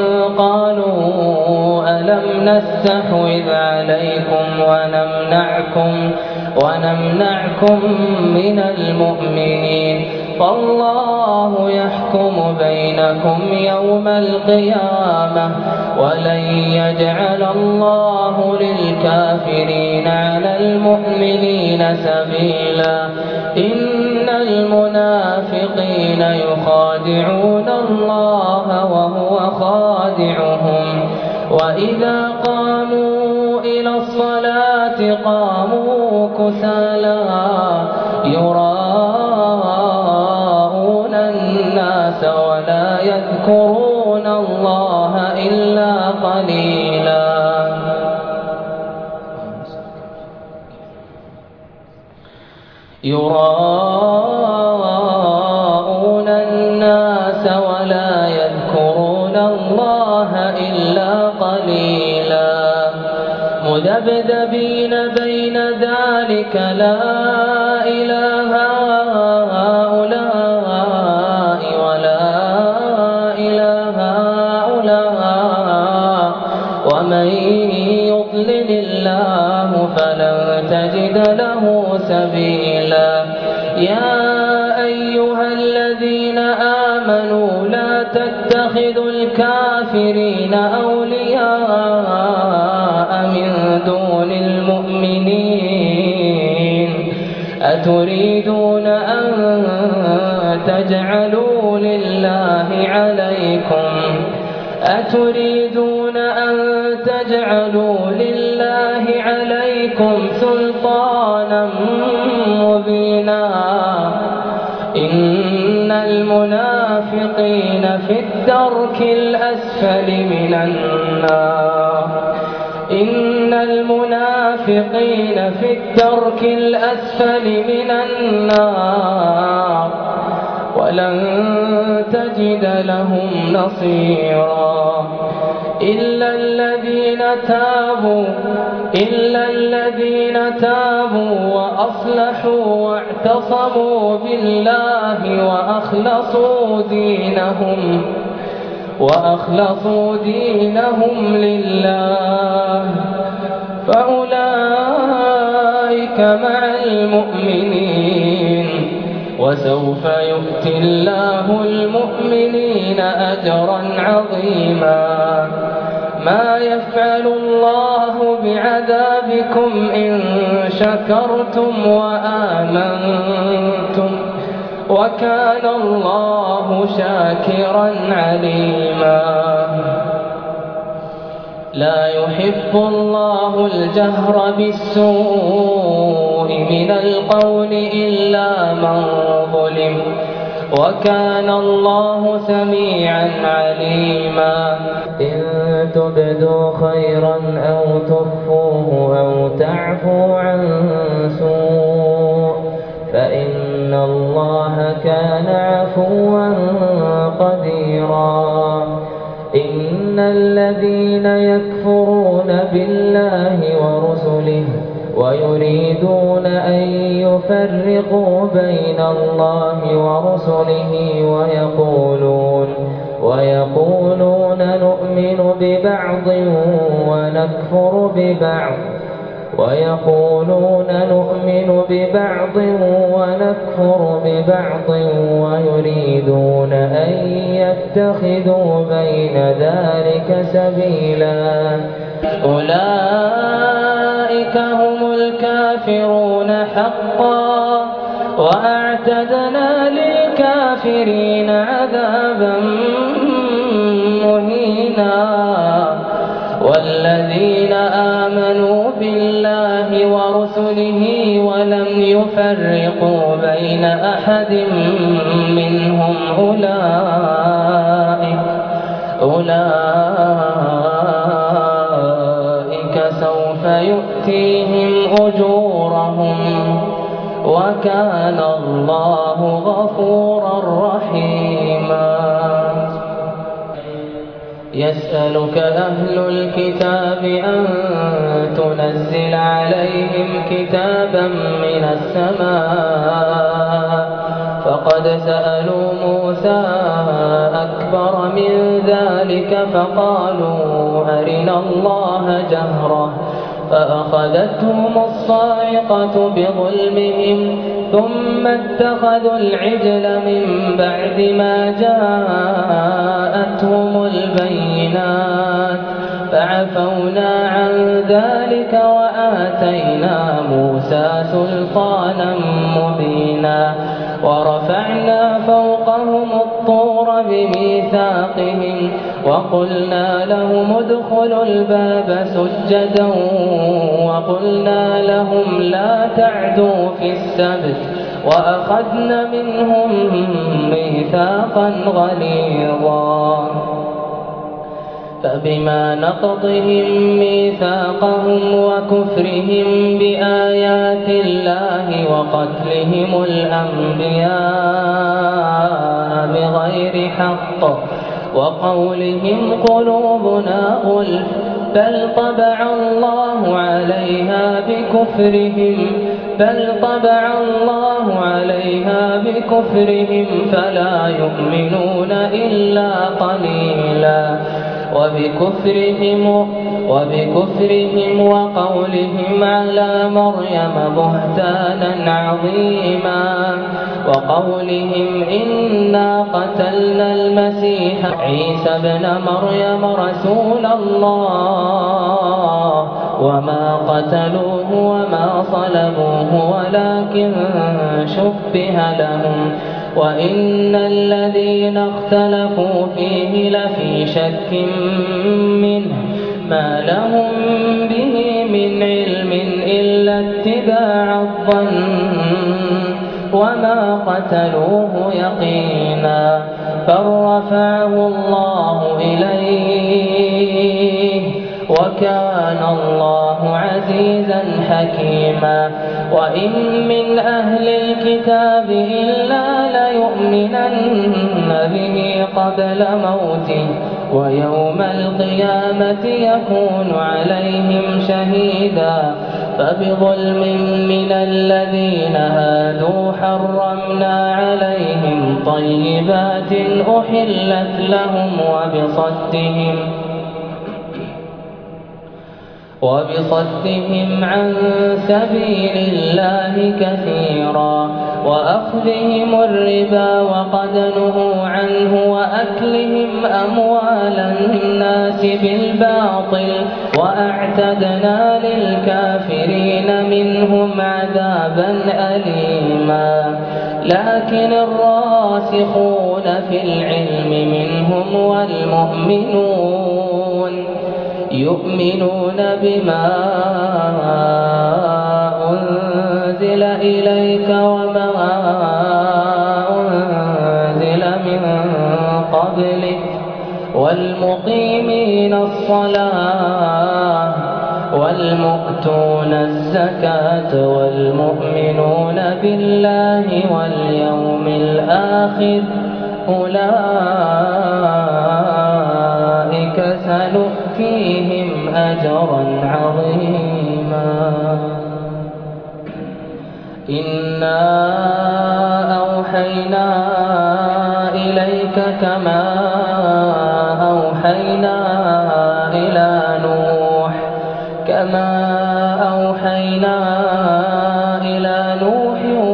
قالوا ألم نستحوذ عليكم ونمنعكم ونمنعكم من المؤمنين فالله يحكم بينكم يوم القيامة ولن يجعل الله للكافرين على المؤمنين سبيلا. إن المنافقين يخادعون الله وهو خادعهم وإذا قاموا إلى الصلاة قاموا كسالى يراءون الناس ولا يذكرون الله إلا قليلا. يراءون الناس ولا يذكرون الله إلا قليلا. مذبذبين بين ذلك لا إله هؤلاء ولا إله هؤلاء ومن يضلل الله فلن تجد له سبيلا. يا أيها الذين آمنوا لا تتخذوا الكافرين أولياء من دون المؤمنين أتريدون أن تجعلوا لله عليكم أتريدون أن تجعلوا لله عليكم سلطانا مبينا. إن المنافقين في الدرك الأسفل من النار. إن إن المنافقين في الدرك الأسفل من النار ولن تجد لهم نصيرا إلا الذين تابوا إلا الذين تابوا وأصلحوا واعتصموا بالله وأخلصوا دينهم وأخلصوا دينهم لله فأولئك مع المؤمنين وسوف يؤتي الله المؤمنين أجرا عظيما ما يفعل الله بعذابكم إن شكرتم وآمنتم وكان الله شاكرا عليما لا يحب الله الجهر بالسوء من القول إلا من ظلم وكان الله سميعا عليما إن تبدوا خيرا أو تخفوه أو تعفو عن سوء فإن الله كان عفوا قديرا إن الذين يكفرون بالله ورسله ويريدون أن يفرقوا بين الله ورسله ويقولون ويقولون نؤمن ببعض ونكفر ببعض ويقولون نؤمن ببعض ونكفر ببعض ويريدون أن يتخذوا بين ذلك سبيلا أولئك هم الكافرون حقا وأعتدنا للكافرين عذابا مهينا والذين آمنوا بالله ورسله ولم يفرقوا بين أحد منهم أولئك أولئك سوف يؤتيهم أجورهم وكان الله غفورا رحيما يسألك أهل الكتاب أن تنزل عليهم كتابا من السماء فقد سألوا موسى أكبر من ذلك فقالوا أرنا الله جهرة فأخذتهم الصاعقة بظلمهم ثم اتخذوا العجل من بعد ما جاءتهم البينات فعفونا عن ذلك وآتينا موسى سلطانا مبينا ورفعنا فوقهم الطور بميثاقهم وقلنا لهم ادخلوا الباب سجدا وقلنا لهم لا تعدوا في السبت وأخذنا منهم ميثاقا غليظا فبما نقضهم ميثاقهم وكفرهم بآيات الله وقتلهم الأنبياء بغير حق وقولهم قلوبنا غلف بل طبع الله عليها بكفرهم بل طبع الله عليها بكفرهم فلا يؤمنون إلا قليلا وبكفرهم وبكفرهم وقولهم على مريم بهتانا عظيما وقولهم إنا قتلنا المسيح عيسى ابن مريم رسول الله وما قتلوه وما صلبوه ولكن شبه لهم وإن الذين اختلفوا فيه لفي شك منه ما لهم به من علم إلا اتباع الظن وما قتلوه يقينا بل رفعه الله إليه وكان وكان الله عزيزا حكيما وإن من أهل الكتاب إلا ليؤمنن به قبل موته ويوم القيامة يكون عليهم شهيدا فبظلم من الذين هادوا حرمنا عليهم طيبات أحلت لهم وبصدهم وبصدهم عن سبيل الله كثيرا وأخذهم الربا وقد نهوا عنه وأكلهم أموال الناس بالباطل وأعتدنا للكافرين منهم عذابا أليما لكن الراسخون في العلم منهم والمؤمنون يؤمنون بما أنزل إليك وما أنزل من قبلك والمقيمين الصلاة والمؤتون الزكاة والمؤمنون بالله واليوم الآخر أولئك سنؤتيهم أجرا عظيما إنا أوحينا إليك كما أوحينا إلى نوح كما أوحينا إلى نوح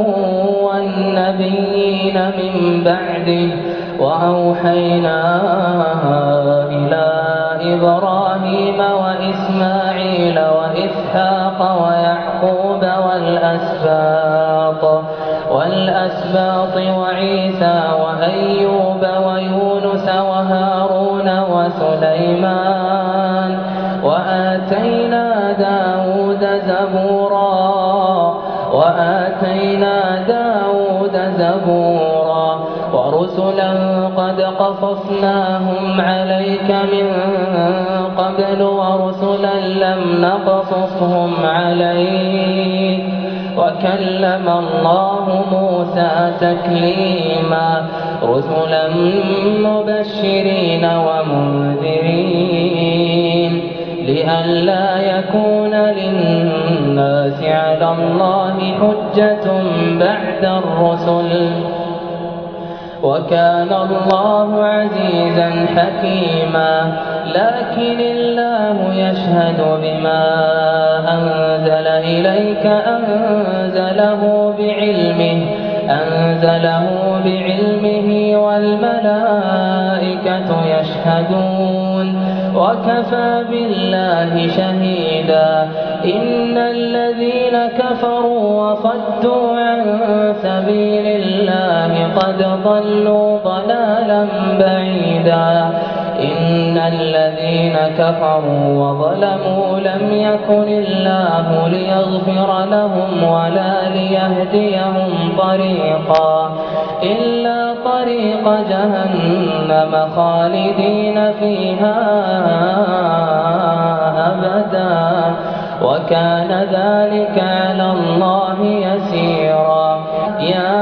والنبيين من بعده وأوحينا إلى إبراهيم وإسماعيل وإسحاق ويعقوب والأسباط والأسباط وعيسى وأيوب ويونس وهارون وسليمان وآتينا داود زبورا وآتينا داود زبورا ورسلا قد قصصناهم عليك من قبل ورسلا لم نقصصهم عليك وكلم الله موسى تكليما رسلا مبشرين ومنذرين لئلا يكون للناس على الله حجة بعد الرسل وكان الله عزيزا حكيما لكن الله يشهد بما أنزل إليك أنزله بعلمه أنزله بعلمه والملائكة يشهدون وكفى بالله شهيدا إن الذين كفروا وصدوا عن سبيل الله قد ضلوا ضلالا بعيدا إن الذين كفروا وظلموا لم يكن الله ليغفر لهم ولا ليهديهم طريقا إلا طريق جهنم خالدين فيها أبدا وكان ذلك على الله يسيرا يا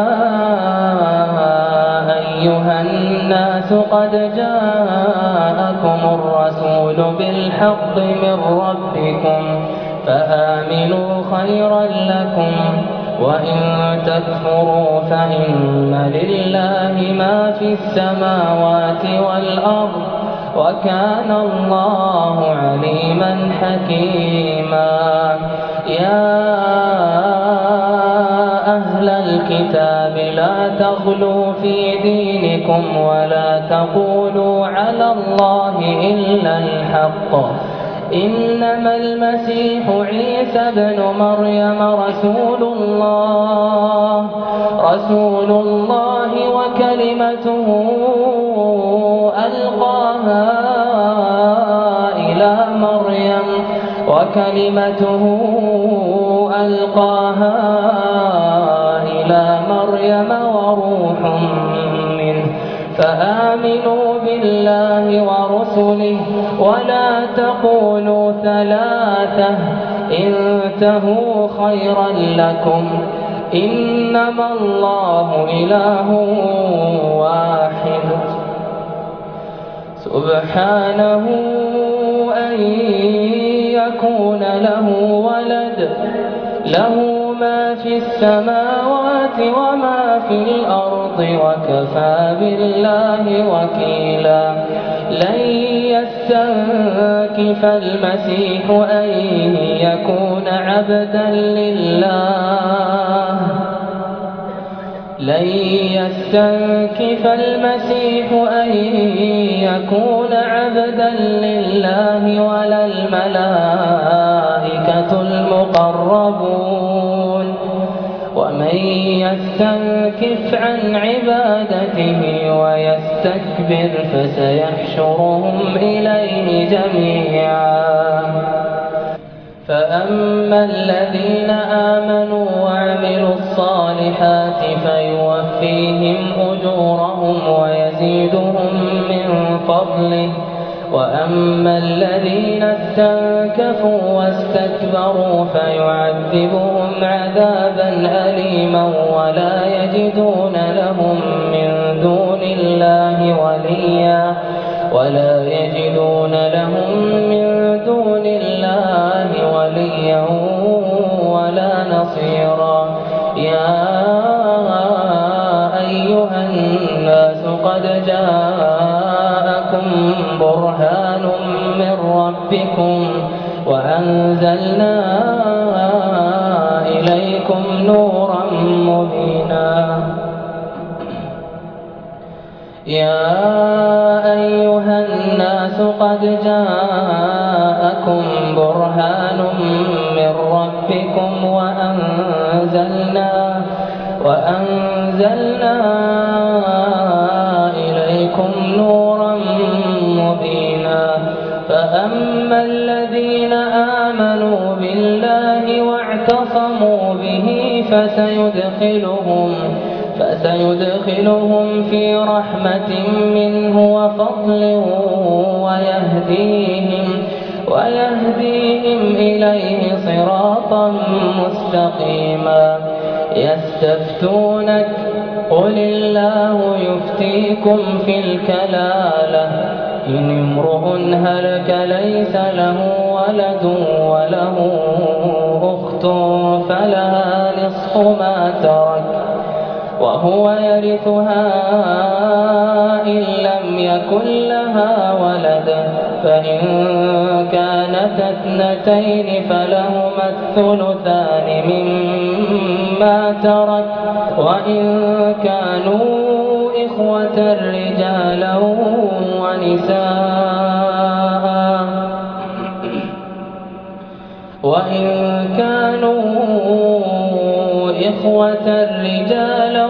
أيها الناس قد جاءكم الرسول بالحق من ربكم فآمنوا خيرا لكم وإن تكفروا فإن لله ما في السماوات والأرض وكان الله عليما حكيما يا أهل الكتاب لا تغلوا في دينكم ولا تقولوا على الله إلا الحق إنما المسيح عيسى ابن مريم رسول الله رسول الله وكلمته ألقاها إلى مريم وكلمته ألقاها إلى مريم وروح منه فآمنوا بالله ورسله ولا تقولوا ثلاثة انتهوا خيرا لكم إنما الله إله واحد سبحانه أن يكون له ولد له ما في السماوات وما في الأرض وكفى بالله وكيلا لن يستنكف المسيح أن يكون عبدا لله لن يستنكف المسيح أن يكون عبدا لله ولا الملائكة المقربون ومن يستنكف عن عبادته ويستكبر فسيحشرهم إليه جميعا فأما الذين آمنوا وعملوا الصالحات فيوفيهم أجورهم ويزيدهم من فضله وأما الذين استنكفوا واستكبروا فيعذبهم عذابا أليما ولا يجدون لهم من دون الله وليا ولا يجدون لهم من دون الله وليا ولا نصيرا يا أيها الناس قد جاءكم برهان من ربكم وأنزلنا إليكم نورا مبينا يا أيها الناس قد جاءكم برهان من ربكم وأنزلنا وأنزلنا إليكم نورا مبينا فأما الذين آمنوا بالله واعتصموا به فسيدخلهم فسيدخلهم في رحمة منه وفضل ويهديهم ويهديهم إليه صراطا مستقيما يستفتونك قل الله يفتيكم في الكلالة إن امرؤ هلك ليس له ولد وله أخت فلها نصف ما ترك وهو يرثها إن لم يكن لها ولد فإن كانت اثنتين فلهما الثلثان مما ترك وإن كانوا إخوة رجالا ونساء وإن كانوا إخوة رجالا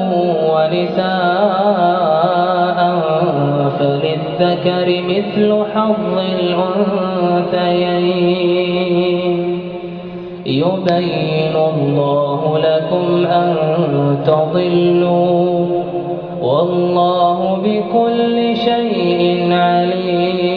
ونساء فللذكر مثل حظ الأنثيين يبين الله لكم أن تضلوا والله بكل شيء عليم.